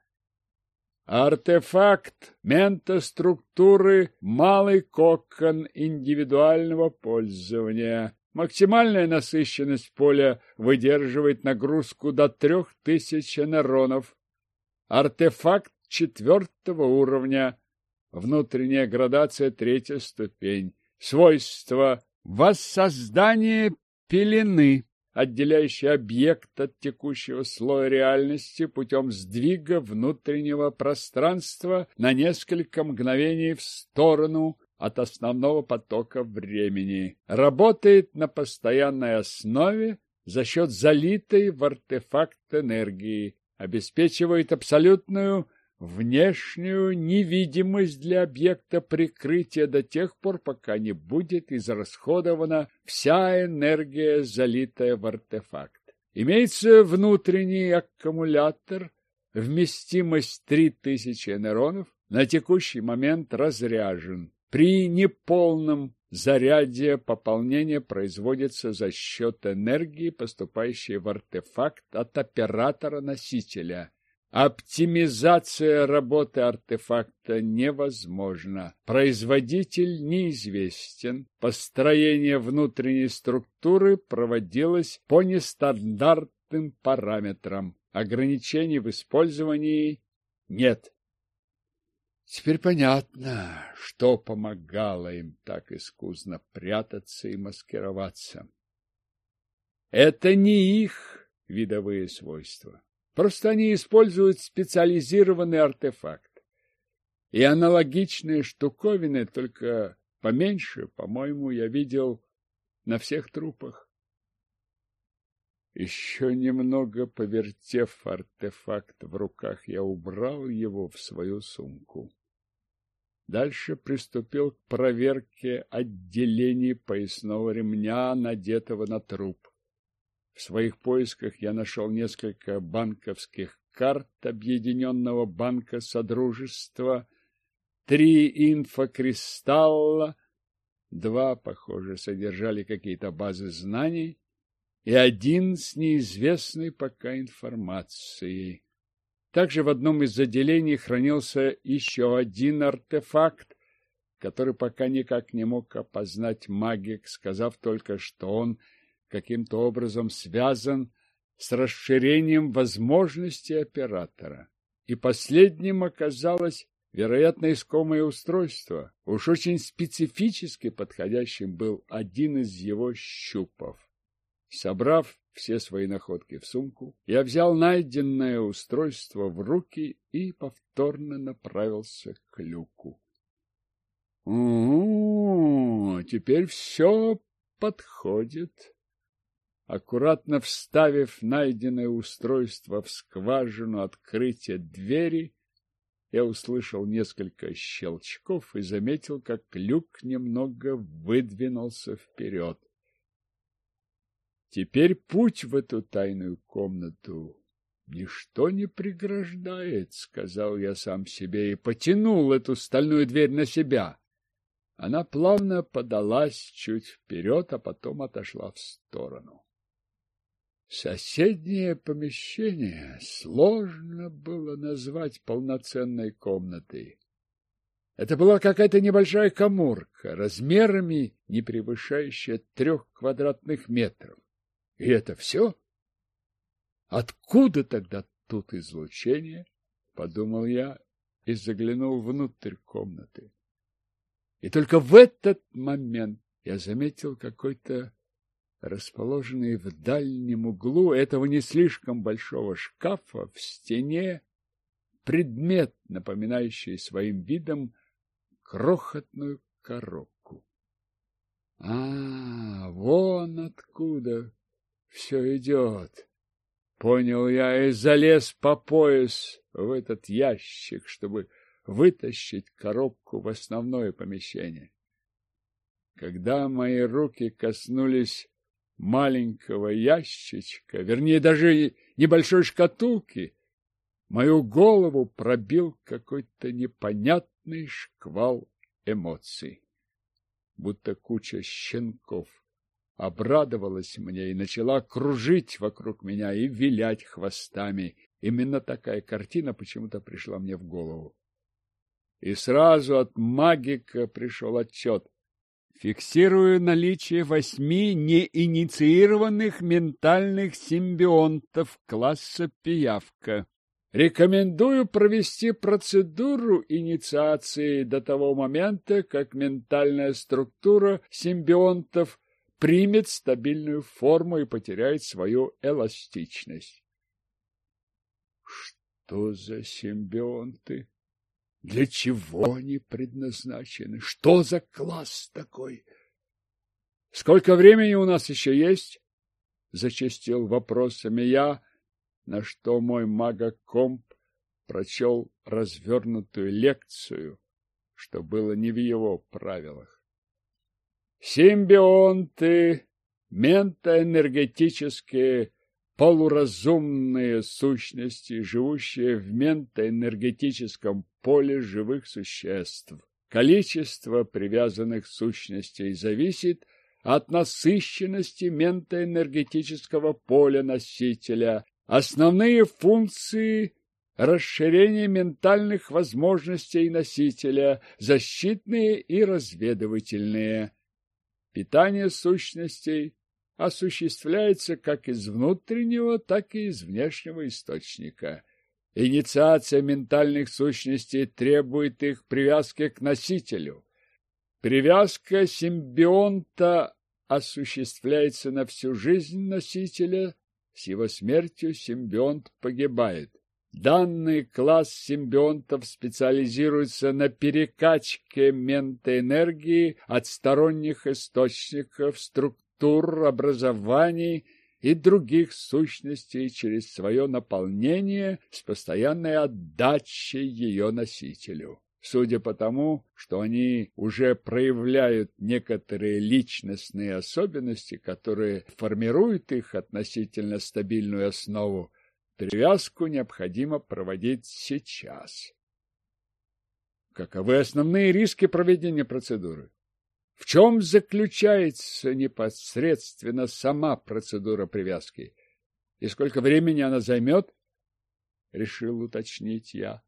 Артефакт ментоструктуры «Малый кокон индивидуального пользования». Максимальная насыщенность поля выдерживает нагрузку до 3000 нейронов. Артефакт 4-го уровня. Внутренняя градация 3-я ступень. Свойства: воссоздание пелены, отделяющий объект от текущего слоя реальности путем сдвига внутреннего пространства на несколько мгновений в сторону от основного потока времени. Работает на постоянной основе за счет залитой в артефакт энергии. Обеспечивает абсолютную внешнюю невидимость для объекта прикрытия до тех пор, пока не будет израсходована вся энергия, залитая в артефакт. Имеется внутренний аккумулятор, вместимость 3000 нейронов, на текущий момент разряжен. При неполном заряде пополнение производится за счет энергии, поступающей в артефакт от оператора-носителя. Оптимизация работы артефакта невозможна. Производитель неизвестен. Построение внутренней структуры проводилось по нестандартным параметрам. Ограничений в использовании нет. Теперь понятно, что помогало им так искусно прятаться и маскироваться. Это не их видовые свойства. Просто они используют специализированный артефакт. И аналогичные штуковины, только поменьше, по-моему, я видел на всех трупах. Еще немного повертев артефакт в руках, я убрал его в свою сумку. Дальше приступил к проверке отделений поясного ремня, надетого на труп. В своих поисках я нашел несколько банковских карт Объединенного банка Содружества, 3 инфокристалла, 2, похоже, содержали какие-то базы знаний, и 1 с неизвестной пока информацией. Также в одном из отделений хранился еще 1 артефакт, который пока никак не мог опознать магик, сказав только, что он каким-то образом связан с расширением возможностей оператора. И последним оказалось, вероятно, искомое устройство. Уж очень специфически подходящим был один из его щупов. Собрав все свои находки в сумку, я взял найденное устройство в руки и повторно направился к люку. Теперь все подходит. Аккуратно вставив найденное устройство в скважину открытия двери, я услышал несколько щелчков и заметил, как люк немного выдвинулся вперед. Теперь путь в эту тайную комнату ничто не преграждает, сказал я сам себе и потянул эту стальную дверь на себя. Она плавно подалась чуть вперед, а потом отошла в сторону. Соседнее помещение сложно было назвать полноценной комнатой. Это была какая-то небольшая каморка, размерами не превышающая 3 квадратных метров. И это все? Откуда тогда тут излучение? Подумал я и заглянул внутрь комнаты. И только в этот момент я заметил какой-то расположенный в дальнем углу этого не слишком большого шкафа в стене предмет, напоминающий своим видом крохотную коробку. Вон откуда все идет. Понял я и залез по пояс в этот ящик, чтобы вытащить коробку в основное помещение. Когда мои руки коснулись маленького ящичка, вернее, даже небольшой шкатулки, мою голову пробил какой-то непонятный шквал эмоций. Будто куча щенков обрадовалась мне и начала кружить вокруг меня и вилять хвостами. Именно такая картина почему-то пришла мне в голову. И сразу от магика пришел отчет. Фиксирую наличие 8 неинициированных ментальных симбионтов класса пиявка. Рекомендую провести процедуру инициации до того момента, как ментальная структура симбионтов примет стабильную форму и потеряет свою эластичность. Что за симбионты? Для чего они предназначены? Что за класс такой? Сколько времени у нас еще есть? Зачастил вопросами я, на что мой магокомп прочел развернутую лекцию, что было не в его правилах. Симбионты, ментоэнергетические полуразумные сущности, живущие в ментоэнергетическом поле живых существ. Количество привязанных сущностей зависит от насыщенности ментоэнергетического поля носителя. Основные функции – расширение ментальных возможностей носителя, защитные и разведывательные. Питание сущностей осуществляется как из внутреннего, так и из внешнего источника. Инициация ментальных сущностей требует их привязки к носителю. Привязка симбионта осуществляется на всю жизнь носителя. С его смертью симбионт погибает. Данный класс симбионтов специализируется на перекачке ментоэнергии от сторонних источников, структур, образований и других сущностей через свое наполнение с постоянной отдачей ее носителю. Судя по тому, что они уже проявляют некоторые личностные особенности, которые формируют их относительно стабильную основу, привязку необходимо проводить сейчас. Каковы основные риски проведения процедуры? В чем заключается непосредственно сама процедура привязки? И сколько времени она займет? Решил уточнить я.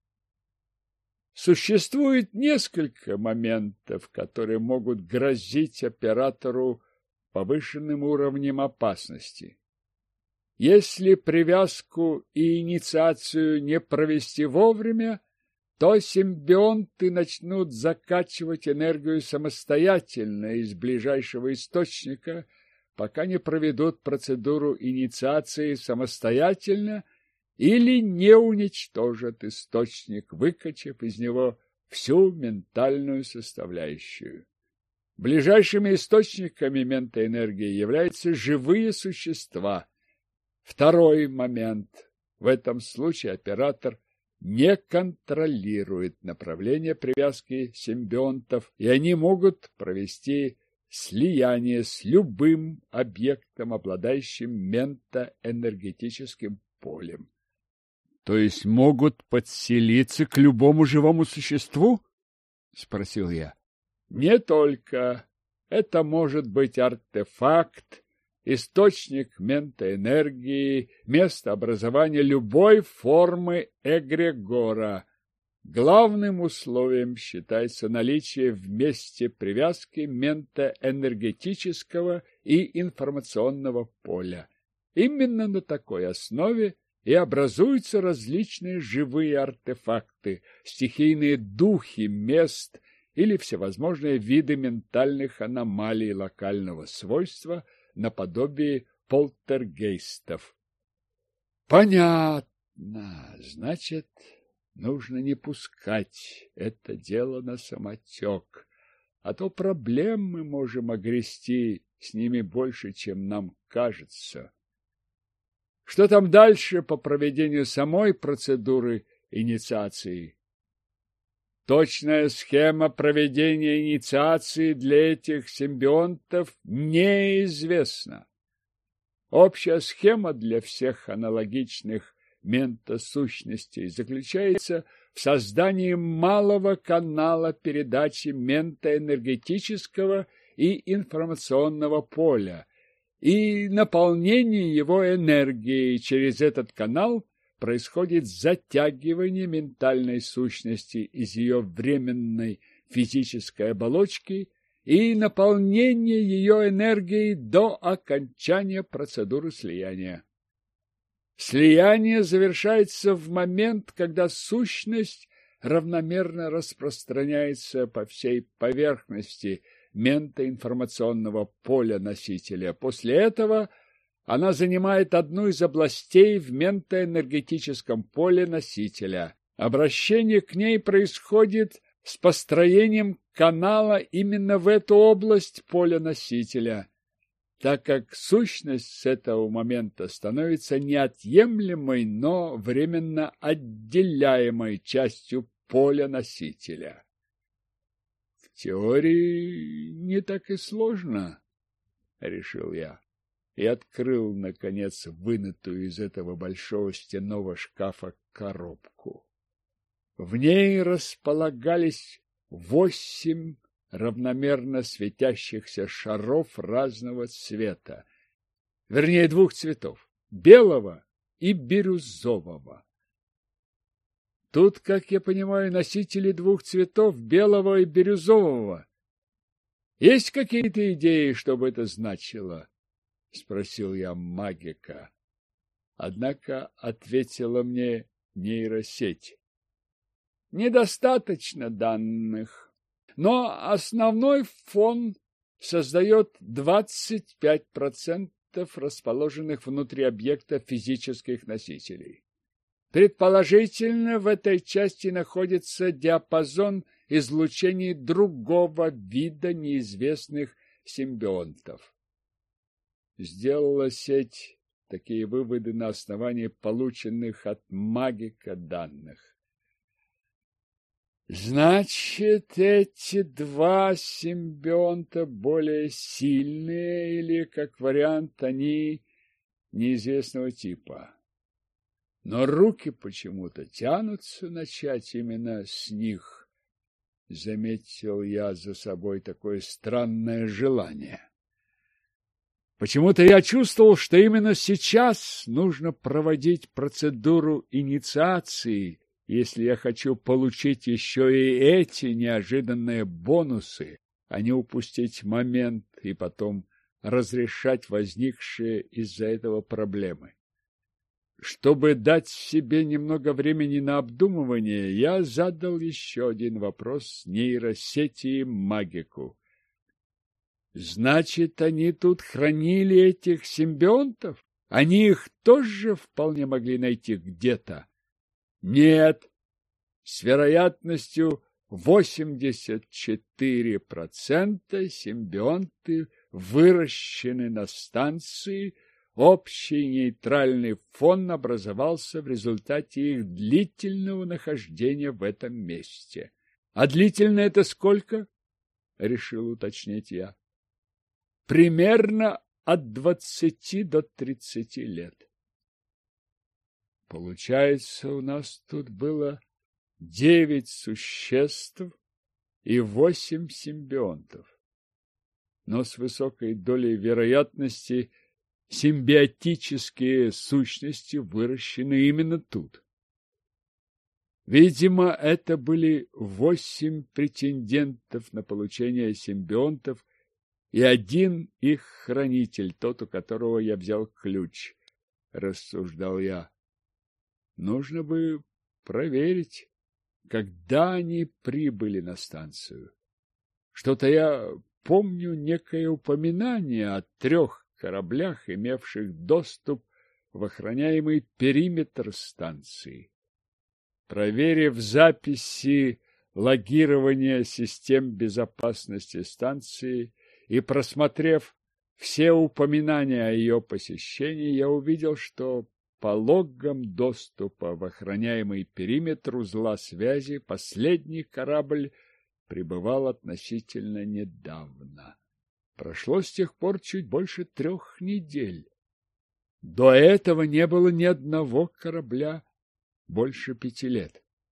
Существует несколько моментов, которые могут грозить оператору повышенным уровнем опасности. Если привязку и инициацию не провести вовремя, то симбионты начнут закачивать энергию самостоятельно из ближайшего источника, пока не проведут процедуру инициации самостоятельно или не уничтожат источник, выкачав из него всю ментальную составляющую. Ближайшими источниками ментоэнергии являются живые существа. Второй момент. В этом случае оператор не контролирует направление привязки симбионтов, и они могут провести слияние с любым объектом, обладающим ментоэнергетическим полем. То есть могут подселиться к любому живому существу? Спросил я. Не только. Это может быть артефакт, источник ментоэнергии, место образования любой формы эгрегора. Главным условием считается наличие в месте привязки ментоэнергетического и информационного поля. Именно на такой основе и образуются различные живые артефакты, стихийные духи мест или всевозможные виды ментальных аномалий локального свойства наподобие полтергейстов. Понятно. Значит, нужно не пускать это дело на самотек, а то проблем мы можем огрести с ними больше, чем нам кажется. Что там дальше по проведению самой процедуры инициации? Точная схема проведения инициации для этих симбионтов неизвестна. Общая схема для всех аналогичных ментосущностей заключается в создании малого канала передачи ментоэнергетического и информационного поля и наполнении его энергией. Через этот канал происходит затягивание ментальной сущности из ее временной физической оболочки и наполнение ее энергией до окончания процедуры слияния. Слияние завершается в момент, когда сущность равномерно распространяется по всей поверхности ментоинформационного поля носителя. После этого она занимает одну из областей в ментоэнергетическом поле носителя. Обращение к ней происходит с построением канала именно в эту область поля носителя, так как сущность с этого момента становится неотъемлемой, но временно отделяемой частью поля носителя. В теории не так и сложно, решил я. И открыл, наконец, вынутую из этого большого стенного шкафа коробку. В ней располагались 8 равномерно светящихся шаров разного цвета, вернее, 2 цветов – белого и бирюзового. Тут, как я понимаю, носители 2 цветов – белого и бирюзового. Есть какие-то идеи, что бы это значило? — спросил я магика. Однако ответила мне нейросеть. Недостаточно данных, но основной фон создает 25% расположенных внутри объекта физических носителей. Предположительно, в этой части находится диапазон излучений другого вида неизвестных симбионтов. Сделала сеть такие выводы на основании полученных от магика данных. Значит, эти 2 симбионта более сильные или, как вариант, они неизвестного типа. Но руки почему-то тянутся начать именно с них. Заметил я за собой такое странное желание. Почему-то я чувствовал, что именно сейчас нужно проводить процедуру инициации, если я хочу получить еще и эти неожиданные бонусы, а не упустить момент и потом разрешать возникшие из-за этого проблемы. Чтобы дать себе немного времени на обдумывание, я задал еще один вопрос нейросети и магику. Значит, они тут хранили этих симбионтов? Они их тоже вполне могли найти где-то? Нет, с вероятностью 84% симбионты выращены на станции. Общий нейтральный фон образовался в результате их длительного нахождения в этом месте. А длительно это сколько? Решил уточнить я. Примерно от 20 до 30 лет. Получается, у нас тут было 9 существ и 8 симбионтов. Но с высокой долей вероятности симбиотические сущности выращены именно тут. Видимо, это были 8 претендентов на получение симбионтов и один их хранитель, тот, у которого я взял ключ, рассуждал я. Нужно бы проверить, когда они прибыли на станцию. Что-то я помню некое упоминание о 3 кораблях, имевших доступ в охраняемый периметр станции. Проверив записи логирования систем безопасности станции и просмотрев все упоминания о ее посещении, я увидел, что по логам доступа в охраняемый периметр узла связи последний корабль прибывал относительно недавно. Прошло с тех пор чуть больше 3 недель. До этого не было ни одного корабля больше 5 лет.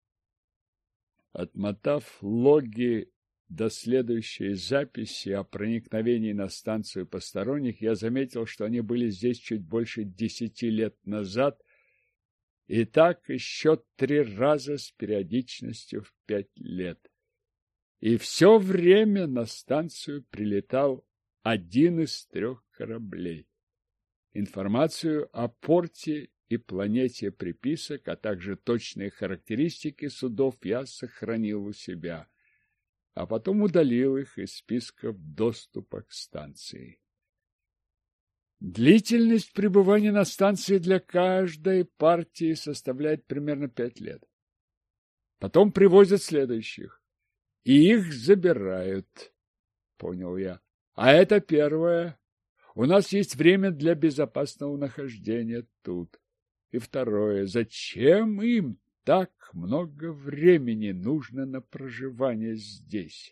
Отмотав логи до следующей записи о проникновении на станцию посторонних, я заметил, что они были здесь чуть больше 10 лет назад, и так еще 3 раза с периодичностью в 5 лет. И все время на станцию прилетал один из 3 кораблей. Информацию о порте и планете приписок, а также точные характеристики судов я сохранил у себя, а потом удалил их из списков доступа к станции. Длительность пребывания на станции для каждой партии составляет примерно 5 лет. Потом привозят следующих, и их забирают, понял я. А это первое. У нас есть время для безопасного нахождения тут. И второе. Зачем им так много времени нужно на проживание здесь?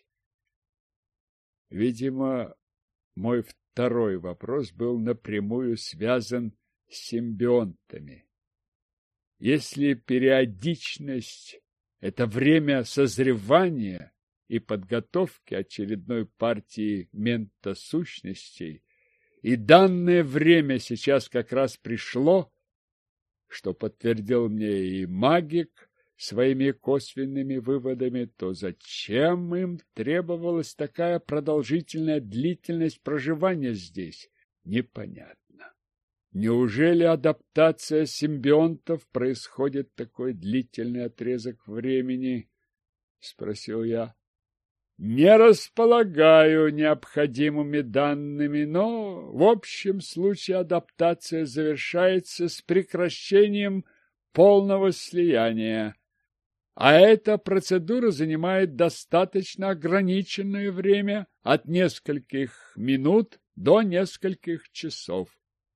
Видимо, мой второй вопрос был напрямую связан с симбионтами. Если периодичность – это время созревания и подготовки очередной партии ментосущностей, и данное время сейчас как раз пришло, что подтвердил мне и магик своими косвенными выводами, то зачем им требовалась такая продолжительная длительность проживания здесь? Непонятно. Неужели адаптация симбионтов происходит такой длительный отрезок времени? Спросил я. Не располагаю необходимыми данными, но в общем случае адаптация завершается с прекращением полного слияния, а эта процедура занимает достаточно ограниченное время, от нескольких минут до нескольких часов.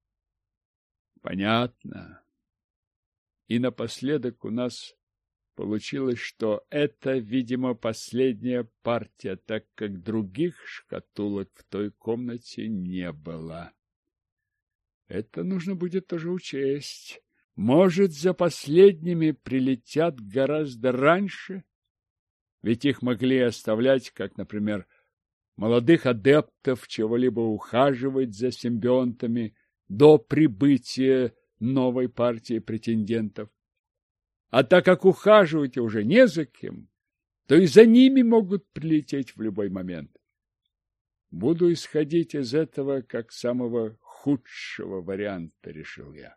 Понятно. И напоследок у нас получилось, что это, видимо, последняя партия, так как других шкатулок в той комнате не было. Это нужно будет тоже учесть. Может, за последними прилетят гораздо раньше? Ведь их могли оставлять, как, например, молодых адептов чего-либо ухаживать за симбионтами до прибытия новой партии претендентов. А так как ухаживать уже не за кем, то и за ними могут прилететь в любой момент. Буду исходить из этого как самого худшего варианта, решил я.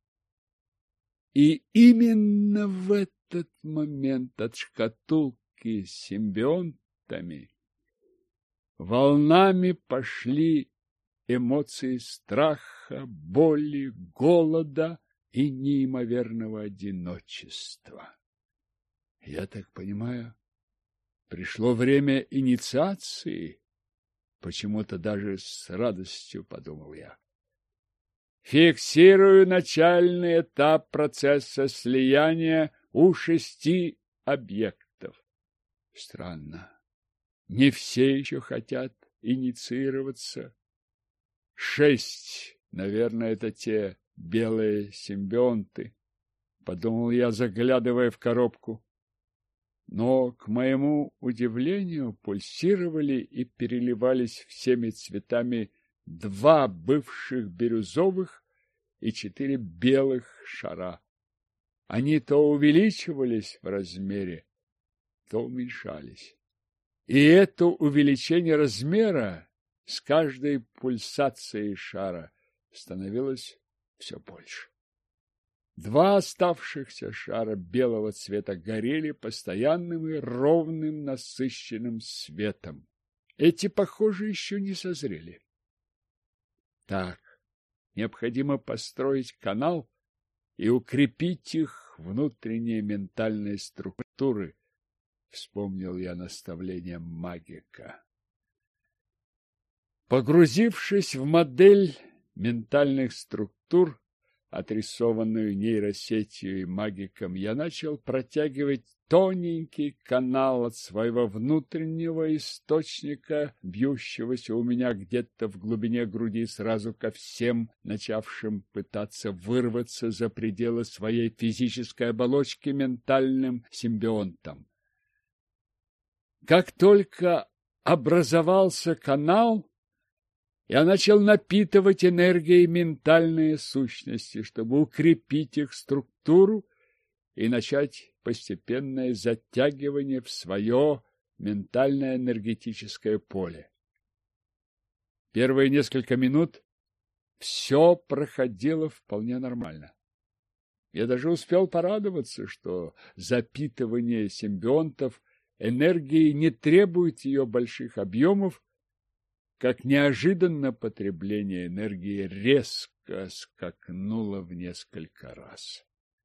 И именно в этот момент от шкатулки с симбионтами волнами пошли эмоции страха, боли, голода и неимоверного одиночества. Я так понимаю, пришло время инициации, почему-то даже с радостью подумал я. Фиксирую начальный этап процесса слияния у 6 объектов. Странно, не все еще хотят инициироваться. 6, наверное, это те белые симбионты, подумал я, заглядывая в коробку. Но, к моему удивлению, пульсировали и переливались всеми цветами 2 бывших бирюзовых и 4 белых шара. Они то увеличивались в размере, то уменьшались. И это увеличение размера с каждой пульсацией шара становилось все больше. 2 оставшихся шара белого цвета горели постоянным и ровным насыщенным светом. Эти, похоже, еще не созрели. Так, необходимо построить канал и укрепить их внутренние ментальные структуры, вспомнил я наставление магика. Погрузившись в модель ментальных структур, отрисованную нейросетью и магиком, я начал протягивать тоненький канал от своего внутреннего источника, бьющегося у меня где-то в глубине груди, сразу ко всем, начавшим пытаться вырваться за пределы своей физической оболочки ментальным симбионтам. Как только образовался канал, я начал напитывать энергией ментальные сущности, чтобы укрепить их структуру и начать постепенное затягивание в свое ментальное энергетическое поле. Первые несколько минут все проходило вполне нормально. Я даже успел порадоваться, что запитывание симбионтов энергии не требует ее больших объемов, как неожиданно потребление энергии резко скакнуло в несколько раз.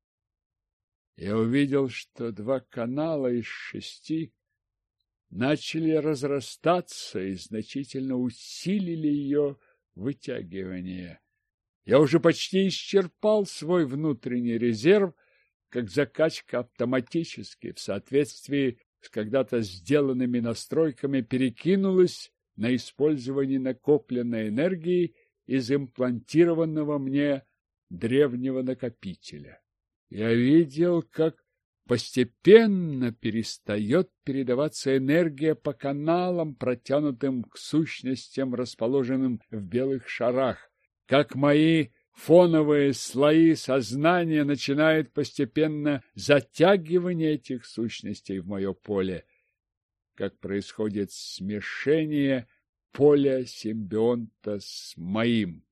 Я увидел, что 2 канала из 6 начали разрастаться и значительно усилили ее вытягивание. Я уже почти исчерпал свой внутренний резерв, как закачка автоматически в соответствии с когда-то сделанными настройками перекинулась на использование накопленной энергии из имплантированного мне древнего накопителя. Я видел, как постепенно перестает передаваться энергия по каналам, протянутым к сущностям, расположенным в белых шарах, как мои фоновые слои сознания начинают постепенно затягивание этих сущностей в мое поле, как происходит смешение поля симбионта с моим.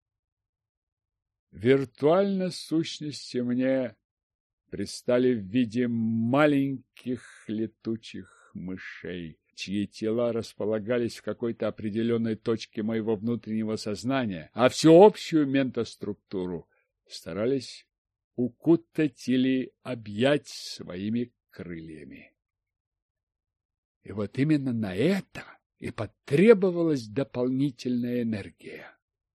Виртуально сущности мне предстали в виде маленьких летучих мышей, чьи тела располагались в какой-то определенной точке моего внутреннего сознания, а всю общую ментоструктуру старались укутать или объять своими крыльями. И вот именно на это и потребовалась дополнительная энергия.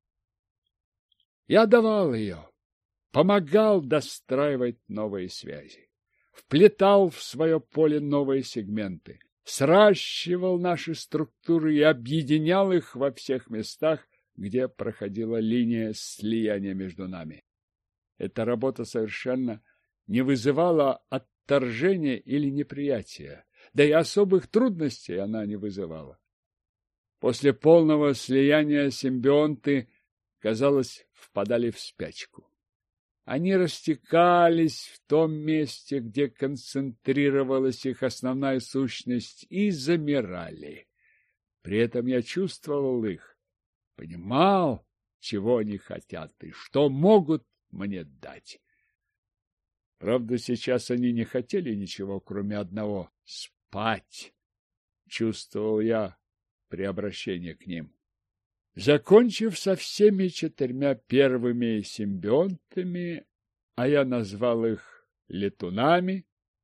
Я давал ее, помогал достраивать новые связи, вплетал в свое поле новые сегменты, сращивал наши структуры и объединял их во всех местах, где проходила линия слияния между нами. Эта работа совершенно не вызывала отторжения или неприятия, да и особых трудностей она не вызывала. После полного слияния симбионты, казалось, впадали в спячку. Они растекались в том месте, где концентрировалась их основная сущность, и замирали. При этом я чувствовал их, понимал, чего они хотят и что могут мне дать. Правда, сейчас они не хотели ничего, кроме одного — спать, чувствовал я при обращении к ним. Закончив со всеми 4 первыми симбионтами, а я назвал их летунами,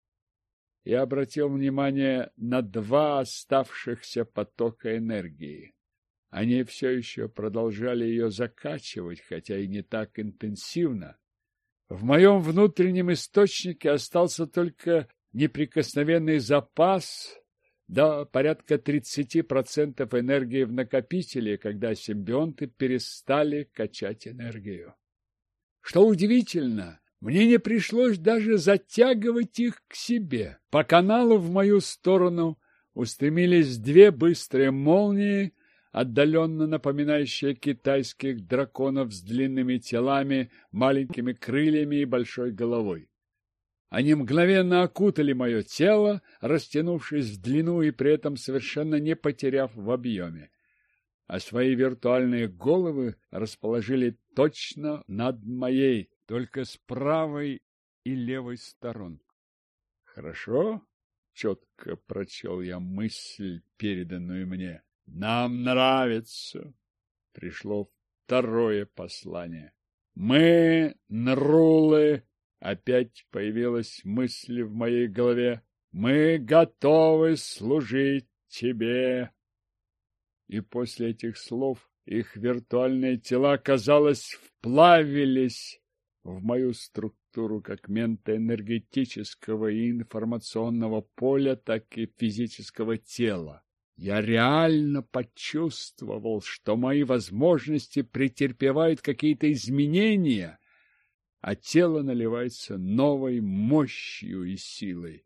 я обратил внимание на 2 оставшихся потока энергии. Они все еще продолжали ее закачивать, хотя и не так интенсивно. В моем внутреннем источнике остался только неприкосновенный запас, да порядка 30% энергии в накопителе, когда симбионты перестали качать энергию. Что удивительно, мне не пришлось даже затягивать их к себе. По каналу в мою сторону устремились 2 быстрые молнии, отдаленно напоминающие китайских драконов с длинными телами, маленькими крыльями и большой головой. Они мгновенно окутали мое тело, растянувшись в длину и при этом совершенно не потеряв в объеме. А свои виртуальные головы расположили точно над моей, только с правой и левой сторон. Хорошо, четко прочел я мысль, переданную мне. Нам нравится. Пришло второе послание. Мы, нрулы, опять появилась мысль в моей голове. Мы готовы служить тебе. И после этих слов их виртуальные тела, казалось, вплавились в мою структуру как ментоэнергетического и информационного поля, так и физического тела. Я реально почувствовал, что мои возможности претерпевают какие-то изменения, а тело наливается новой мощью и силой.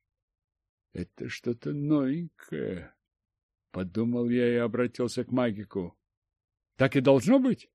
Это что-то новенькое, подумал я и обратился к магику. Так и должно быть?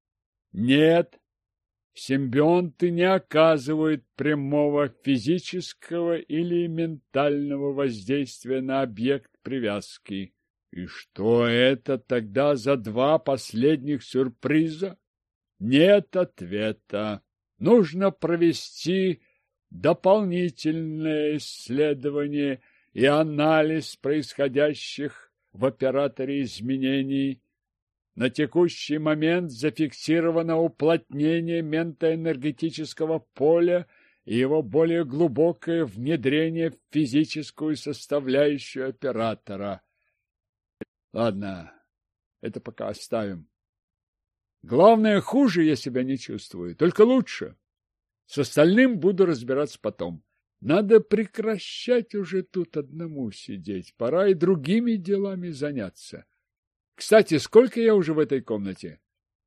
Нет. Симбионты не оказывают прямого физического или ментального воздействия на объект привязки. И что это тогда за 2 последних сюрприза? Нет ответа. Нужно провести дополнительное исследование и анализ происходящих в операторе изменений. На текущий момент зафиксировано уплотнение ментоэнергетического поля и его более глубокое внедрение в физическую составляющую оператора. Ладно, это пока оставим. Главное, хуже я себя не чувствую, только лучше. С остальным буду разбираться потом. Надо прекращать уже тут одному сидеть, пора и другими делами заняться. Кстати, сколько я уже в этой комнате?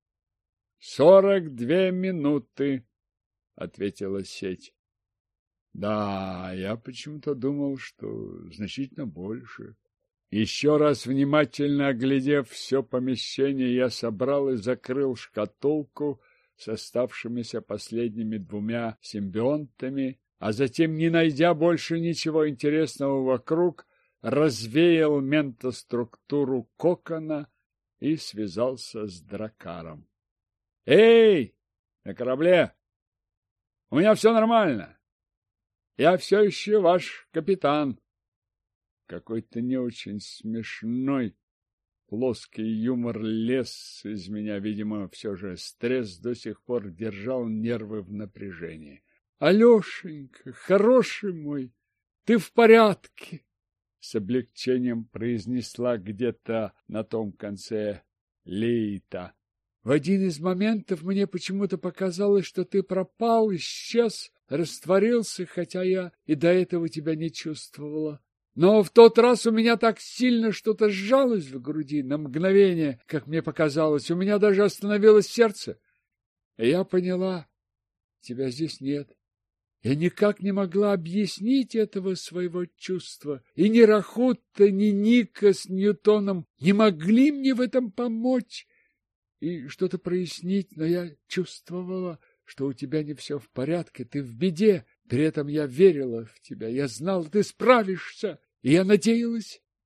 42 минуты, ответила сеть. Да, я почему-то думал, что значительно больше. Еще раз внимательно оглядев все помещение, я собрал и закрыл шкатулку с оставшимися последними 2 симбионтами, а затем, не найдя больше ничего интересного вокруг, развеял ментоструктуру кокона и связался с дракаром. «Эй, на корабле! У меня все нормально. Я все еще ваш капитан». Какой-то не очень смешной, плоский юмор лез из меня, видимо, все же стресс до сих пор держал нервы в напряжении. «Алешенька, хороший мой, ты в порядке?» С облегчением произнесла где-то на том конце Лейта. «В один из моментов мне почему-то показалось, что ты пропал, исчез, растворился, хотя я и до этого тебя не чувствовала. Но в тот раз у меня так сильно что-то сжалось в груди на мгновение, как мне показалось, у меня даже остановилось сердце. И я поняла, тебя здесь нет. Я никак не могла объяснить этого своего чувства, и ни Рахутта, ни Ника с Ньютоном не могли мне в этом помочь и что-то прояснить, но я чувствовала, что у тебя не все в порядке, ты в беде. При этом я верила в тебя, я знала, ты справишься, и я надеялась.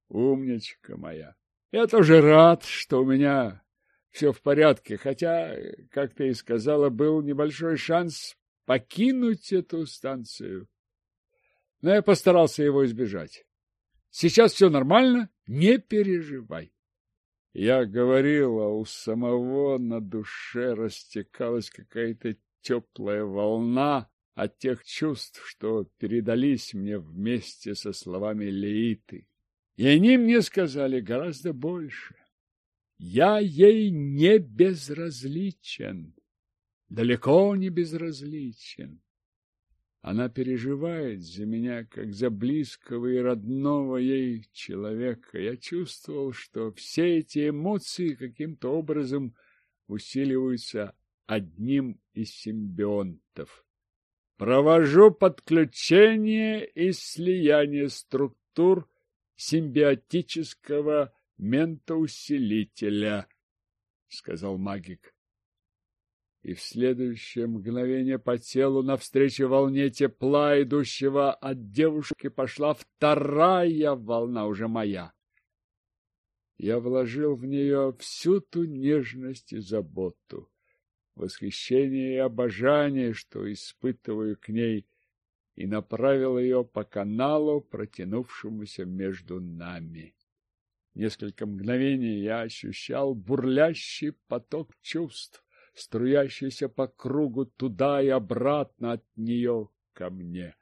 Умничка моя. Я тоже рад, что у меня все в порядке, хотя, как ты и сказала, был небольшой шанс покинуть эту станцию. Но я постарался его избежать. Сейчас все нормально, не переживай. Я говорил, а у самого на душе растекалась какая-то теплая волна от тех чувств, что передались мне вместе со словами Леиты. И они мне сказали гораздо больше. Я ей не безразличен, далеко не безразличен. Она переживает за меня, как за близкого и родного ей человека. Я чувствовал, что все эти эмоции каким-то образом усиливаются одним из симбионтов. Провожу подключение и слияние структур симбиотического ментоусилителя, сказал магик. И в следующее мгновение по телу навстречу волне тепла, идущего от девушки, пошла вторая волна, уже моя. Я вложил в нее всю ту нежность и заботу, восхищение и обожание, что испытываю к ней, и направил ее по каналу, протянувшемуся между нами. Несколько мгновений я ощущал бурлящий поток чувств, струящийся по кругу туда и обратно от нее ко мне.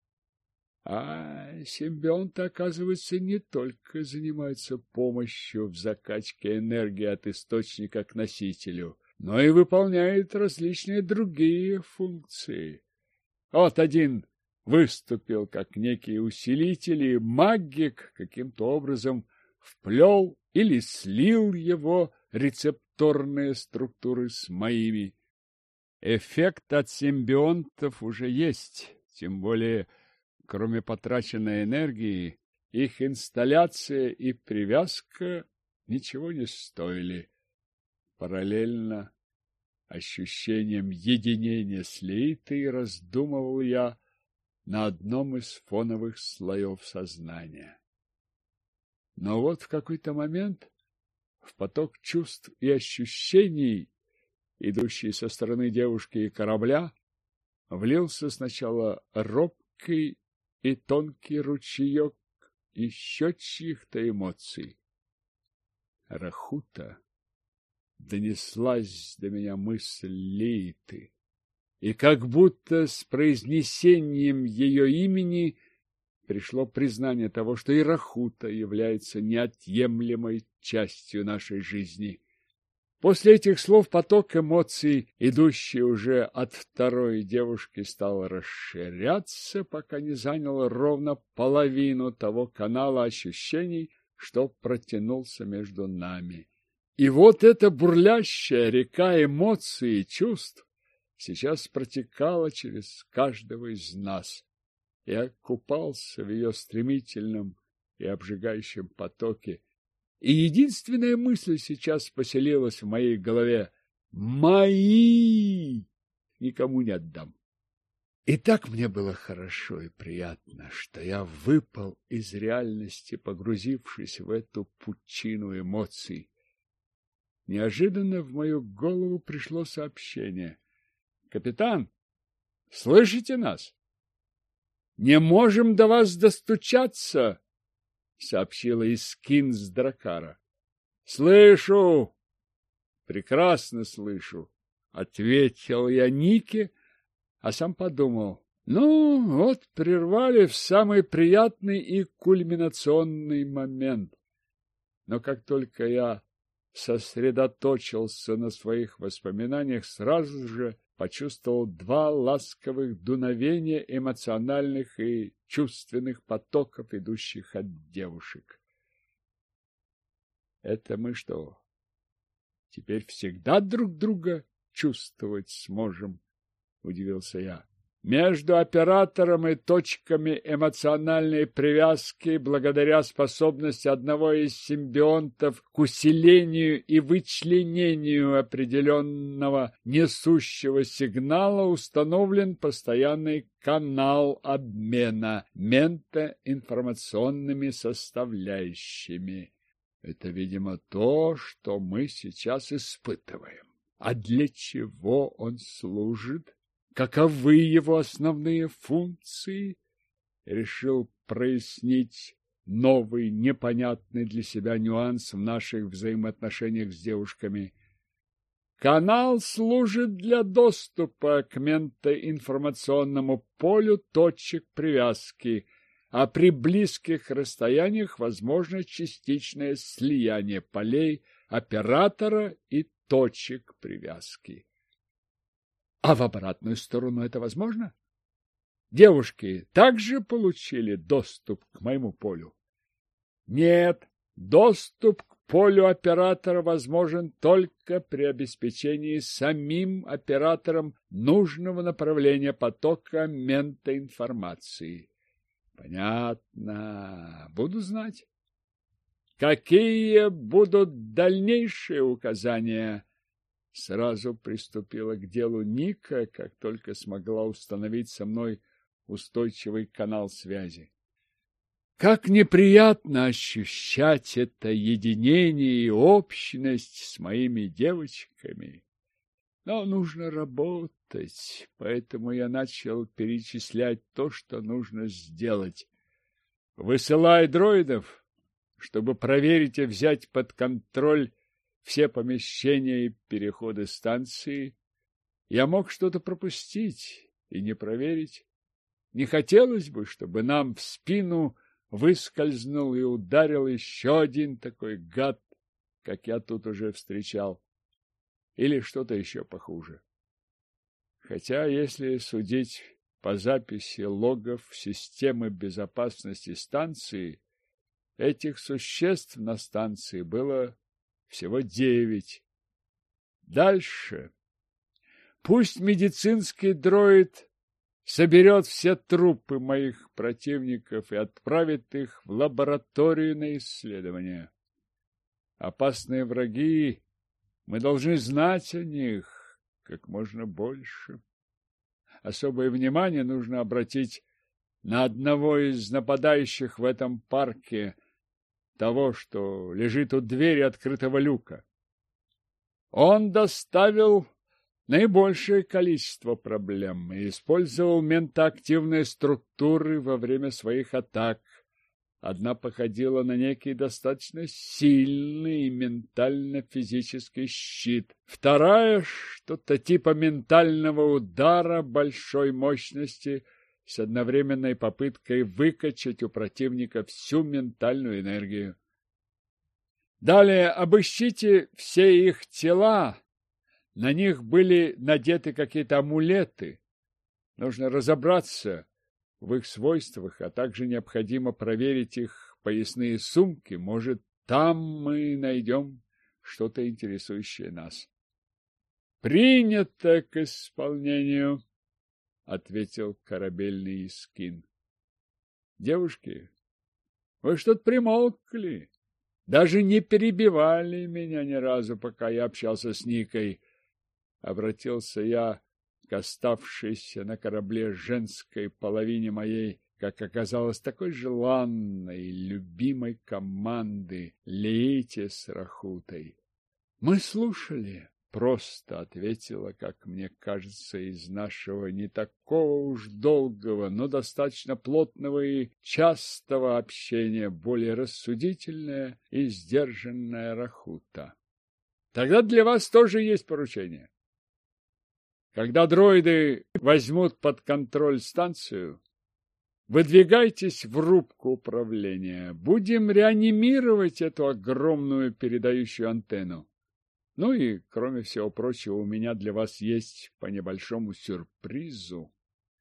А симбионты, оказывается, не только занимаются помощью в закачке энергии от источника к носителю, но и выполняют различные другие функции. Вот один выступил как некий усилитель, и магик каким-то образом вплел или слил его рецепторные структуры с моими. Эффект от симбионтов уже есть, тем более, кроме потраченной энергии, их инсталляция и привязка ничего не стоили. Параллельно ощущением единения с Леитой раздумывал я на одном из фоновых слоев сознания. Но вот в какой-то момент в поток чувств и ощущений, идущий со стороны девушки и корабля, влился сначала робкий и тонкий ручеек еще чьих-то эмоций. Рахута, донеслась до меня мысль Леиты, и как будто с произнесением ее имени пришло признание того, что и Рахута является неотъемлемой частью нашей жизни. После этих слов поток эмоций, идущий уже от второй девушки, стал расширяться, пока не занял ровно половину того канала ощущений, что протянулся между нами. И вот эта бурлящая река эмоций и чувств сейчас протекала через каждого из нас. Я купался в ее стремительном и обжигающем потоке, и единственная мысль сейчас поселилась в моей голове: «Мои! Никому не отдам». И так мне было хорошо и приятно, что я выпал из реальности, погрузившись в эту пучину эмоций. Неожиданно в мою голову пришло сообщение: «Капитан, слышите нас? Не можем до вас достучаться», — сообщила Искин с Дракара. «Слышу, прекрасно слышу», — ответил я Нике, а сам подумал: ну, вот прервали в самый приятный и кульминационный момент. Но как только я сосредоточился на своих воспоминаниях, сразу же почувствовал два ласковых дуновения эмоциональных и чувственных потоков, идущих от девушек. Это мы что, теперь всегда друг друга чувствовать сможем? Удивился я. Между оператором и точками эмоциональной привязки, благодаря способности одного из симбионтов к усилению и вычленению определенного несущего сигнала, установлен постоянный канал обмена ментоинформационными составляющими. Это, видимо, то, что мы сейчас испытываем. А для чего он служит? Каковы его основные функции? Решил прояснить новый, непонятный для себя нюанс в наших взаимоотношениях с девушками. Канал служит для доступа к ментоинформационному полю точек привязки, а при близких расстояниях возможно частичное слияние полей оператора и точек привязки. А в обратную сторону это возможно? Девушки также получили доступ к моему полю? Нет, доступ к полю оператора возможен только при обеспечении самим оператором нужного направления потока ментоинформации. Понятно. Буду знать. Какие будут дальнейшие указания? Сразу приступила к делу Ника, как только смогла установить со мной устойчивый канал связи. Как неприятно ощущать это единение и общность с моими девочками. Но нужно работать, поэтому я начал перечислять то, что нужно сделать. Высылай дроидов, чтобы проверить и взять под контроль все помещения и переходы станции. Я мог что-то пропустить и не проверить. Не хотелось бы, чтобы нам в спину выскользнул и ударил еще один такой гад, как я тут уже встречал. Или что-то еще похуже. Хотя, если судить по записи логов системы безопасности станции, этих существ на станции было всего 9. Дальше. Пусть медицинский дроид соберет все трупы моих противников и отправит их в лабораторию на исследование. Опасные враги, мы должны знать о них как можно больше. Особое внимание нужно обратить на одного из нападающих в этом парке, того, что лежит у двери открытого люка. Он доставил наибольшее количество проблем и использовал ментоактивные структуры во время своих атак. Одна походила на некий достаточно сильный ментально-физический щит. Вторая — что-то типа ментального удара большой мощности с одновременной попыткой выкачать у противника всю ментальную энергию. Далее обыщите все их тела. На них были надеты какие-то амулеты. Нужно разобраться в их свойствах, а также необходимо проверить их поясные сумки. Может, там мы найдем что-то интересующее нас. Принято к исполнению, ответил корабельный Искин. Девушки, вы что-то примолкли, даже не перебивали меня ни разу, пока я общался с Никой. Обратился я к оставшейся на корабле женской половине моей, как оказалось, такой желанной и любимой команды Лейте с Рахутой. Мы слушали. Просто ответила, как мне кажется, из нашего не такого уж долгого, но достаточно плотного и частого общения более рассудительная и сдержанная Рахута. Тогда для вас тоже есть поручение. Когда дроиды возьмут под контроль станцию, выдвигайтесь в рубку управления. Будем реанимировать эту огромную передающую антенну. Ну и, кроме всего прочего, у меня для вас есть по небольшому сюрпризу.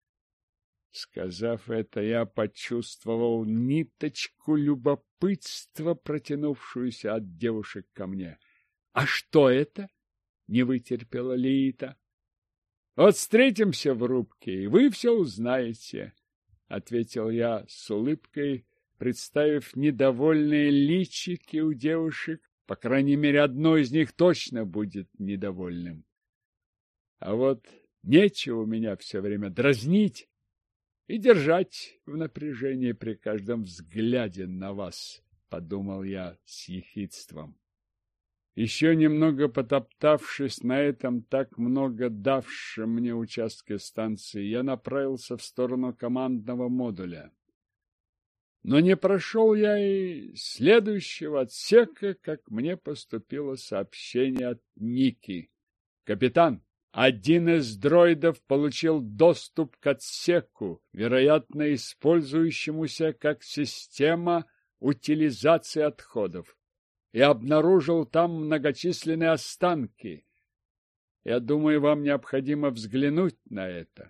Сказав это, я почувствовал ниточку любопытства, протянувшуюся от девушек ко мне. — А что это? — не вытерпела Лиита. Вот встретимся в рубке, и вы все узнаете, — ответил я с улыбкой, представив недовольные личики у девушек. По крайней мере, одно из них точно будет недовольным. А вот нечего меня все время дразнить и держать в напряжении при каждом взгляде на вас, — подумал я с ехидством. Еще немного потоптавшись на этом так много давшем мне участке станции, я направился в сторону командного модуля. Но не прошел я и следующего отсека, как мне поступило сообщение от Ники. «Капитан, один из дроидов получил доступ к отсеку, вероятно, использующемуся как система утилизации отходов, и обнаружил там многочисленные останки. Я думаю, вам необходимо взглянуть на это».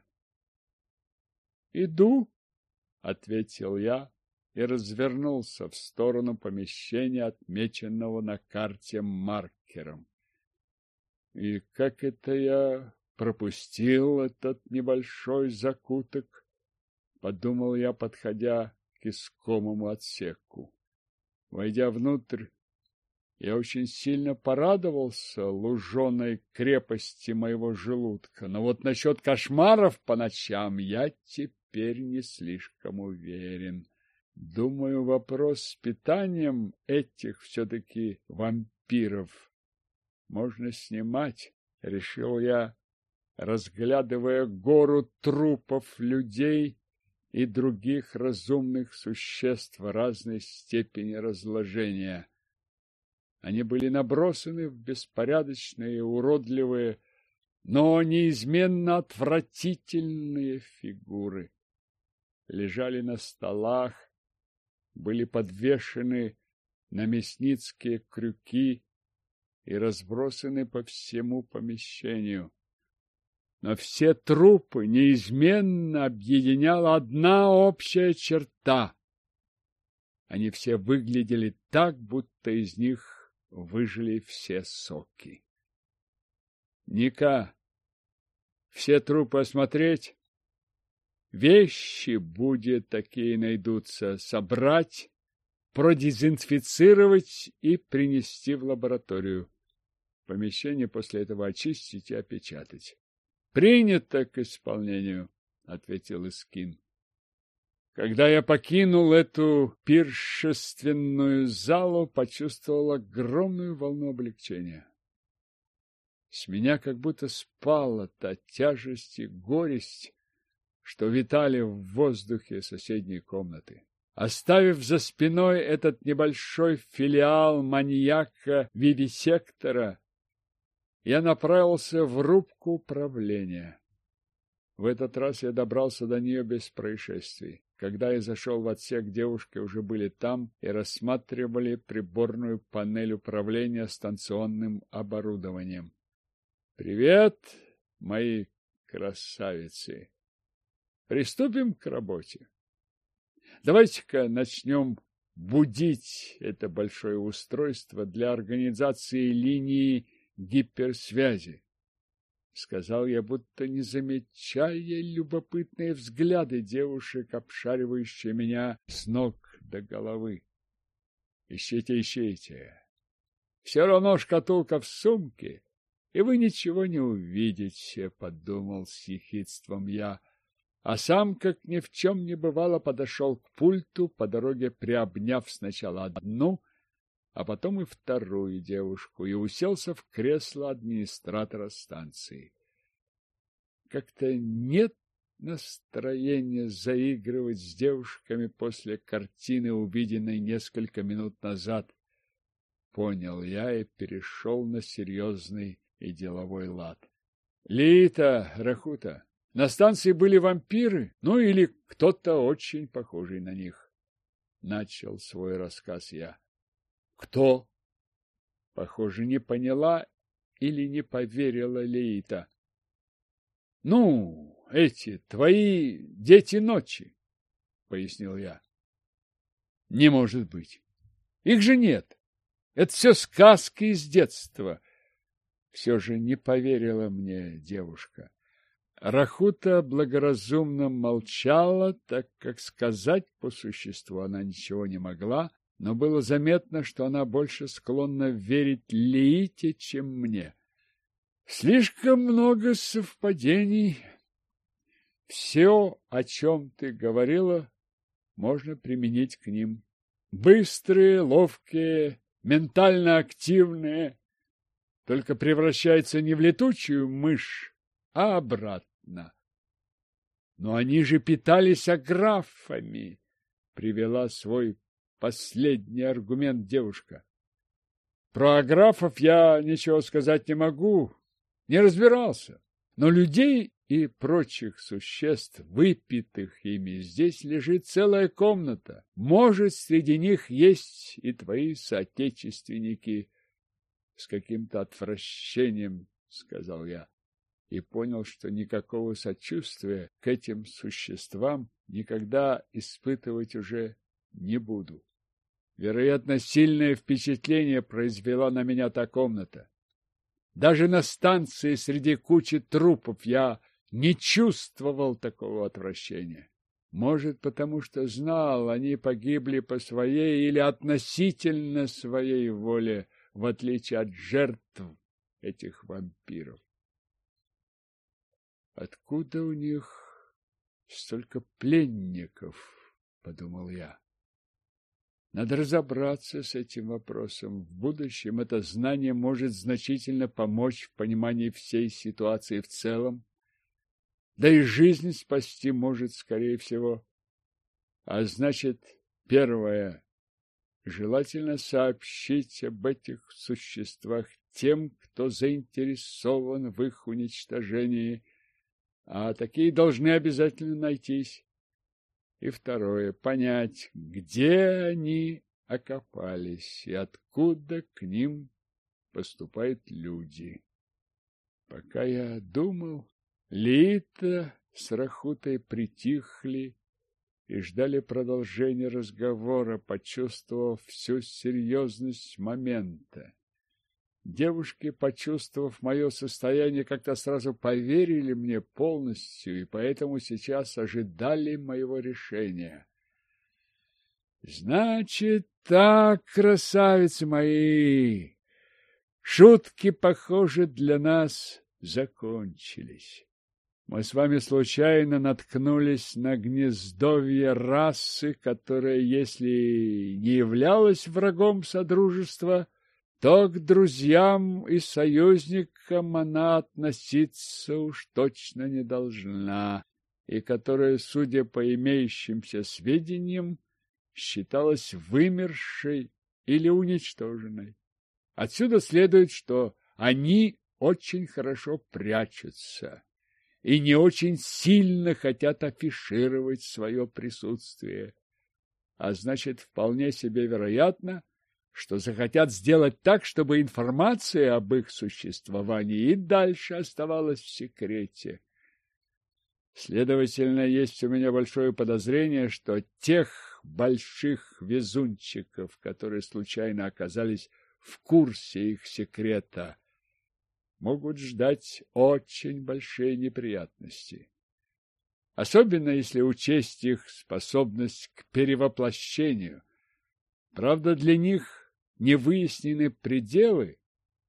«Иду», — ответил я и развернулся в сторону помещения, отмеченного на карте маркером. И как это я пропустил этот небольшой закуток, подумал я, подходя к искомому отсеку. Войдя внутрь, я очень сильно порадовался луженой крепости моего желудка, но вот насчет кошмаров по ночам я теперь не слишком уверен. Думаю, вопрос с питанием этих все-таки вампиров можно снимать, решил я, разглядывая гору трупов людей и других разумных существ разной степени разложения. Они были набросаны в беспорядочные, уродливые, но неизменно отвратительные фигуры. Лежали на столах, были подвешены на мясницкие крюки и разбросаны по всему помещению. Но все трупы неизменно объединяла одна общая черта. Они все выглядели так, будто из них выжили все соки. «Ника, все трупы осмотреть? Вещи будет такие найдутся, собрать, продезинфицировать и принести в лабораторию. Помещение после этого очистить и опечатать». «Принято к исполнению», — ответил Искин. Когда я покинул эту пиршественную залу, почувствовал огромную волну облегчения. С меня как будто спала та тяжесть и горесть, что витали в воздухе соседней комнаты. Оставив за спиной этот небольшой филиал маньяка-вивисектора, я направился в рубку управления. В этот раз я добрался до нее без происшествий. Когда я зашел в отсек, девушки уже были там и рассматривали приборную панель управления станционным оборудованием. «Привет, мои красавицы! Приступим к работе. Давайте-ка начнем будить это большое устройство для организации линии гиперсвязи», — сказал я, будто не замечая любопытные взгляды девушек, обшаривающие меня с ног до головы. «Ищите, ищите. Все равно шкатулка в сумке, и вы ничего не увидите», — подумал с ехидством я, а сам, как ни в чем не бывало, подошел к пульту, по дороге приобняв сначала одну, а потом и вторую девушку, и уселся в кресло администратора станции. Как-то нет настроения заигрывать с девушками после картины, увиденной несколько минут назад. Понял я и перешел на серьезный и деловой лад. «Лита, Рахута, на станции были вампиры, ну или кто-то очень похожий на них», — начал свой рассказ я. «Кто?» Похоже, не поняла или не поверила Лита. «Ну, эти твои дети ночи», — пояснил я. «Не может быть. Их же нет. Это все сказки из детства». Все же не поверила мне девушка. Рахута благоразумно молчала, так как сказать по существу она ничего не могла, но было заметно, что она больше склонна верить Лиите, чем мне. Слишком много совпадений. Все, о чем ты говорила, можно применить к ним. Быстрые, ловкие, ментально активные, только превращаются не в летучую мышь, а обратно. Но они же питались аграфами, привела свой последний аргумент девушка. Про аграфов я ничего сказать не могу, не разбирался, но людей и прочих существ, выпитых ими, здесь лежит целая комната. Может, среди них есть и твои соотечественники. С каким-то отвращением, сказал я, и понял, что никакого сочувствия к этим существам никогда испытывать уже не буду. Вероятно, сильное впечатление произвела на меня та комната. Даже на станции среди кучи трупов я не чувствовал такого отвращения. Может, потому что знал, они погибли по своей или относительно своей воле, в отличие от жертв этих вампиров. Откуда у них столько пленников, подумал я. Надо разобраться с этим вопросом. В будущем это знание может значительно помочь в понимании всей ситуации в целом. Да и жизнь спасти может, скорее всего. А значит, первое. Желательно сообщить об этих существах тем, кто заинтересован в их уничтожении, а такие должны обязательно найтись. И второе. Понять, где они окопались и откуда к ним поступают люди. Пока я думал, Лиита с Рахутой притихли и ждали продолжения разговора, почувствовав всю серьезность момента. Девушки, почувствовав мое состояние, как-то сразу поверили мне полностью и поэтому сейчас ожидали моего решения. Значит так, красавицы мои, шутки, похоже, для нас закончились. Мы с вами случайно наткнулись на гнездовье расы, которая, если не являлась врагом Содружества, то к друзьям и союзникам она относиться уж точно не должна, и которая, судя по имеющимся сведениям, считалась вымершей или уничтоженной. Отсюда следует, что они очень хорошо прячутся и не очень сильно хотят афишировать свое присутствие, а значит, вполне себе вероятно, что захотят сделать так, чтобы информация об их существовании и дальше оставалась в секрете. Следовательно, есть у меня большое подозрение, что тех больших везунчиков, которые случайно оказались в курсе их секрета, могут ждать очень большие неприятности. Особенно, если учесть их способность к перевоплощению. Правда, для них не выяснены пределы,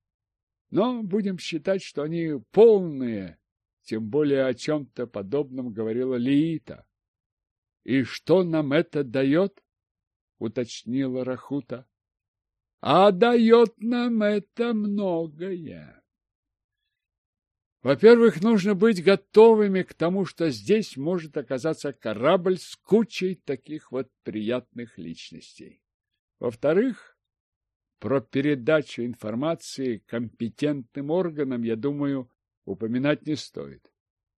но будем считать, что они полные, тем более о чем-то подобном говорила Лиита. — И что нам это дает? — уточнила Рахута. — А дает нам это многое. Во-первых, нужно быть готовыми к тому, что здесь может оказаться корабль с кучей таких вот приятных личностей. Во-вторых, про передачу информации компетентным органам, я думаю, упоминать не стоит.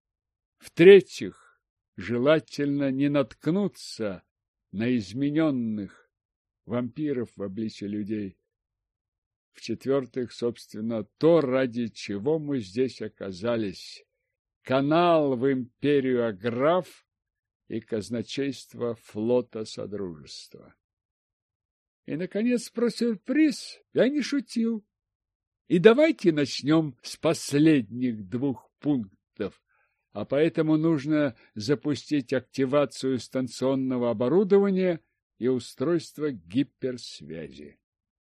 В-третьих, желательно не наткнуться на измененных вампиров в обличье людей. В-четвертых, собственно, то, ради чего мы здесь оказались. Канал в империю Аграф и казначейство флота Содружества. И, наконец, про сюрприз я не шутил. И давайте начнем с последних двух пунктов. а поэтому нужно запустить активацию станционного оборудования и устройства гиперсвязи.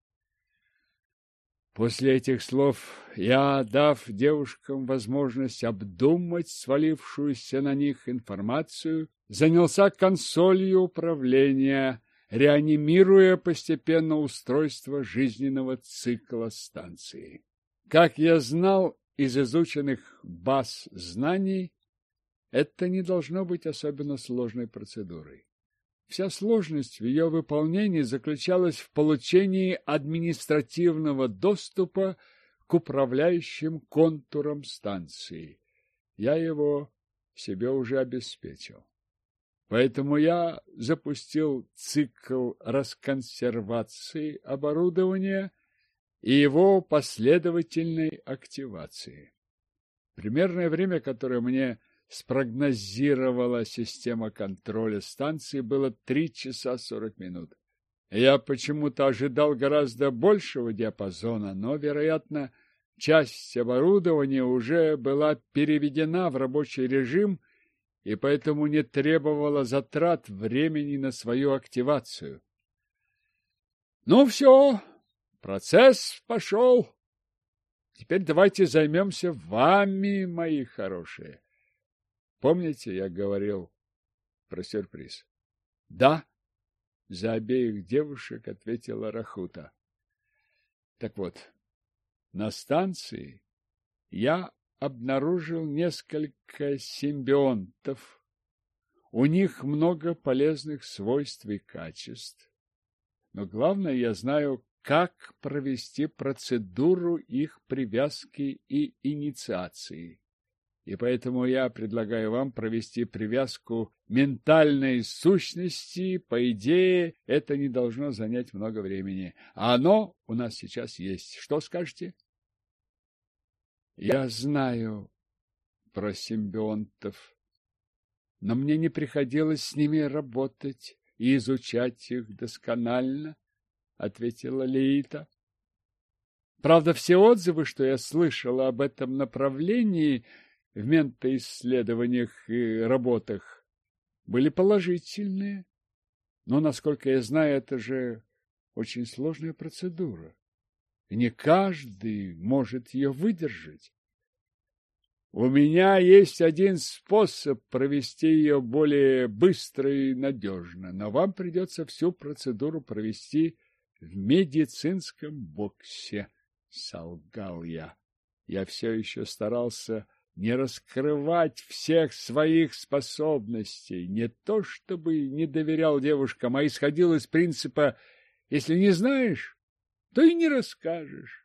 После этих слов я, дав девушкам возможность обдумать свалившуюся на них информацию, занялся консолью управления, реанимируя постепенно устройство жизненного цикла станции. Как я знал из изученных баз знаний, это не должно быть особенно сложной процедурой. Вся сложность в ее выполнении заключалась в получении административного доступа к управляющим контурам станции. Я его себе уже обеспечил. Поэтому я запустил цикл расконсервации оборудования и его последовательной активации. Примерное время, которое мне спрогнозировала система контроля станции, было 3 часа 40 минут. Я почему-то ожидал гораздо большего диапазона, но, вероятно, часть оборудования уже была переведена в рабочий режим и поэтому не требовала затрат времени на свою активацию. Ну все, процесс пошел. Теперь давайте займемся вами, мои хорошие. Помните, я говорил про сюрприз? Да, за обеих девушек ответила Рахута. Так вот, на станции я обнаружил несколько симбионтов. У них много полезных свойств и качеств. Но главное, я знаю, как провести процедуру их привязки и инициации. И поэтому я предлагаю вам провести привязку ментальной сущности. По идее, это не должно занять много времени. А оно у нас сейчас есть. Что скажете? Я знаю про симбионтов, но мне не приходилось с ними работать и изучать их досконально, ответила Леита. Правда, все отзывы, что я слышала об этом направлении в ментоисследованиях и работах, были положительные. Но, насколько я знаю, это же очень сложная процедура, и не каждый может ее выдержать. У меня есть один способ провести ее более быстро и надежно, но вам придется всю процедуру провести в медицинском боксе, солгал я. Я все еще старался не раскрывать всех своих способностей, не то чтобы не доверял девушкам, а исходил из принципа: если не знаешь, то и не расскажешь.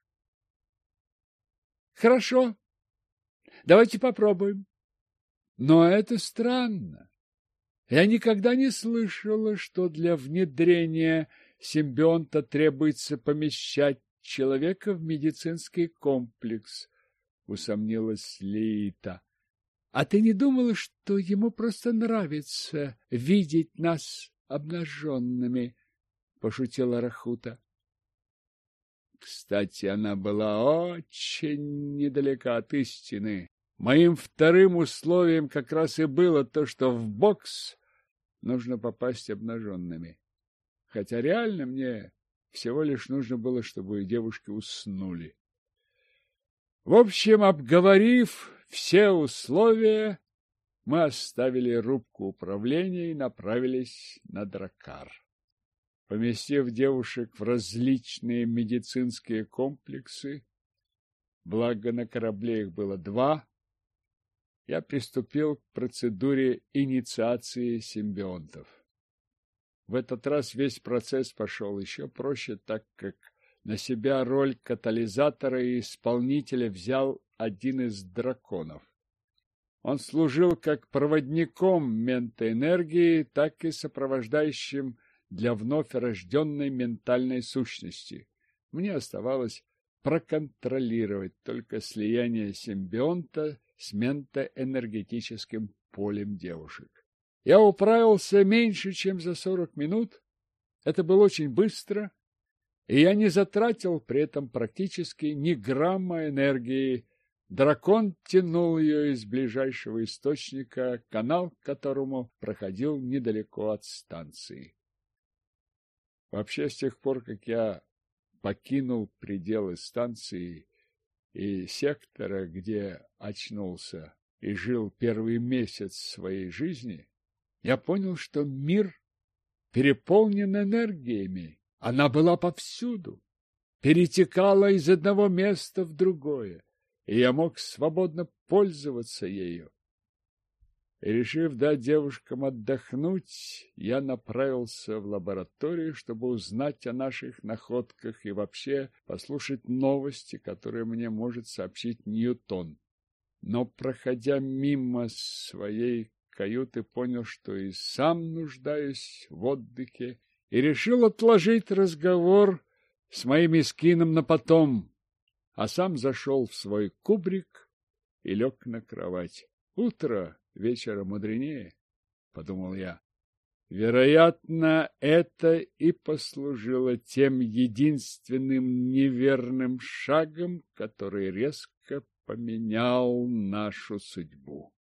Хорошо, давайте попробуем. Но это странно. Я никогда не слышала, что для внедрения симбионта требуется помещать человека в медицинский комплекс, усомнилась Леита. А ты не думала, что ему просто нравится видеть нас обнаженными? Пошутила Рахута. Кстати, она была очень недалека от истины. Моим вторым условием как раз и было то, что в бокс нужно попасть обнаженными. Хотя реально мне всего лишь нужно было, чтобы девушки уснули. В общем, обговорив все условия, мы оставили рубку управления и направились на Дракар. Поместив девушек в различные медицинские комплексы, благо на корабле их было 2, я приступил к процедуре инициации симбионтов. В этот раз весь процесс пошел еще проще, так как на себя роль катализатора и исполнителя взял один из драконов. Он служил как проводником ментоэнергии, так и сопровождающим для вновь рожденной ментальной сущности. Мне оставалось проконтролировать только слияние симбионта с ментоэнергетическим полем девушек. Я управился меньше, чем за 40 минут. Это было очень быстро, и я не затратил при этом практически ни грамма энергии, Дракон тянул ее из ближайшего источника, канал к которому проходил недалеко от станции. Вообще, с тех пор, как я покинул пределы станции и сектора, где очнулся и жил первый месяц своей жизни, я понял, что мир переполнен энергиями. Она была повсюду, перетекала из одного места в другое, и я мог свободно пользоваться ею. И, решив дать девушкам отдохнуть, я направился в лабораторию, чтобы узнать о наших находках и вообще послушать новости, которые мне может сообщить Ньютон. Но, проходя мимо своей каюты, понял, что и сам нуждаюсь в отдыхе, и решил отложить разговор с моим эскином на потом, а сам зашел в свой кубрик и лег на кровать. Утро вечера мудренее, — подумал я. Вероятно, это и послужило тем единственным неверным шагом, который резко поменял нашу судьбу.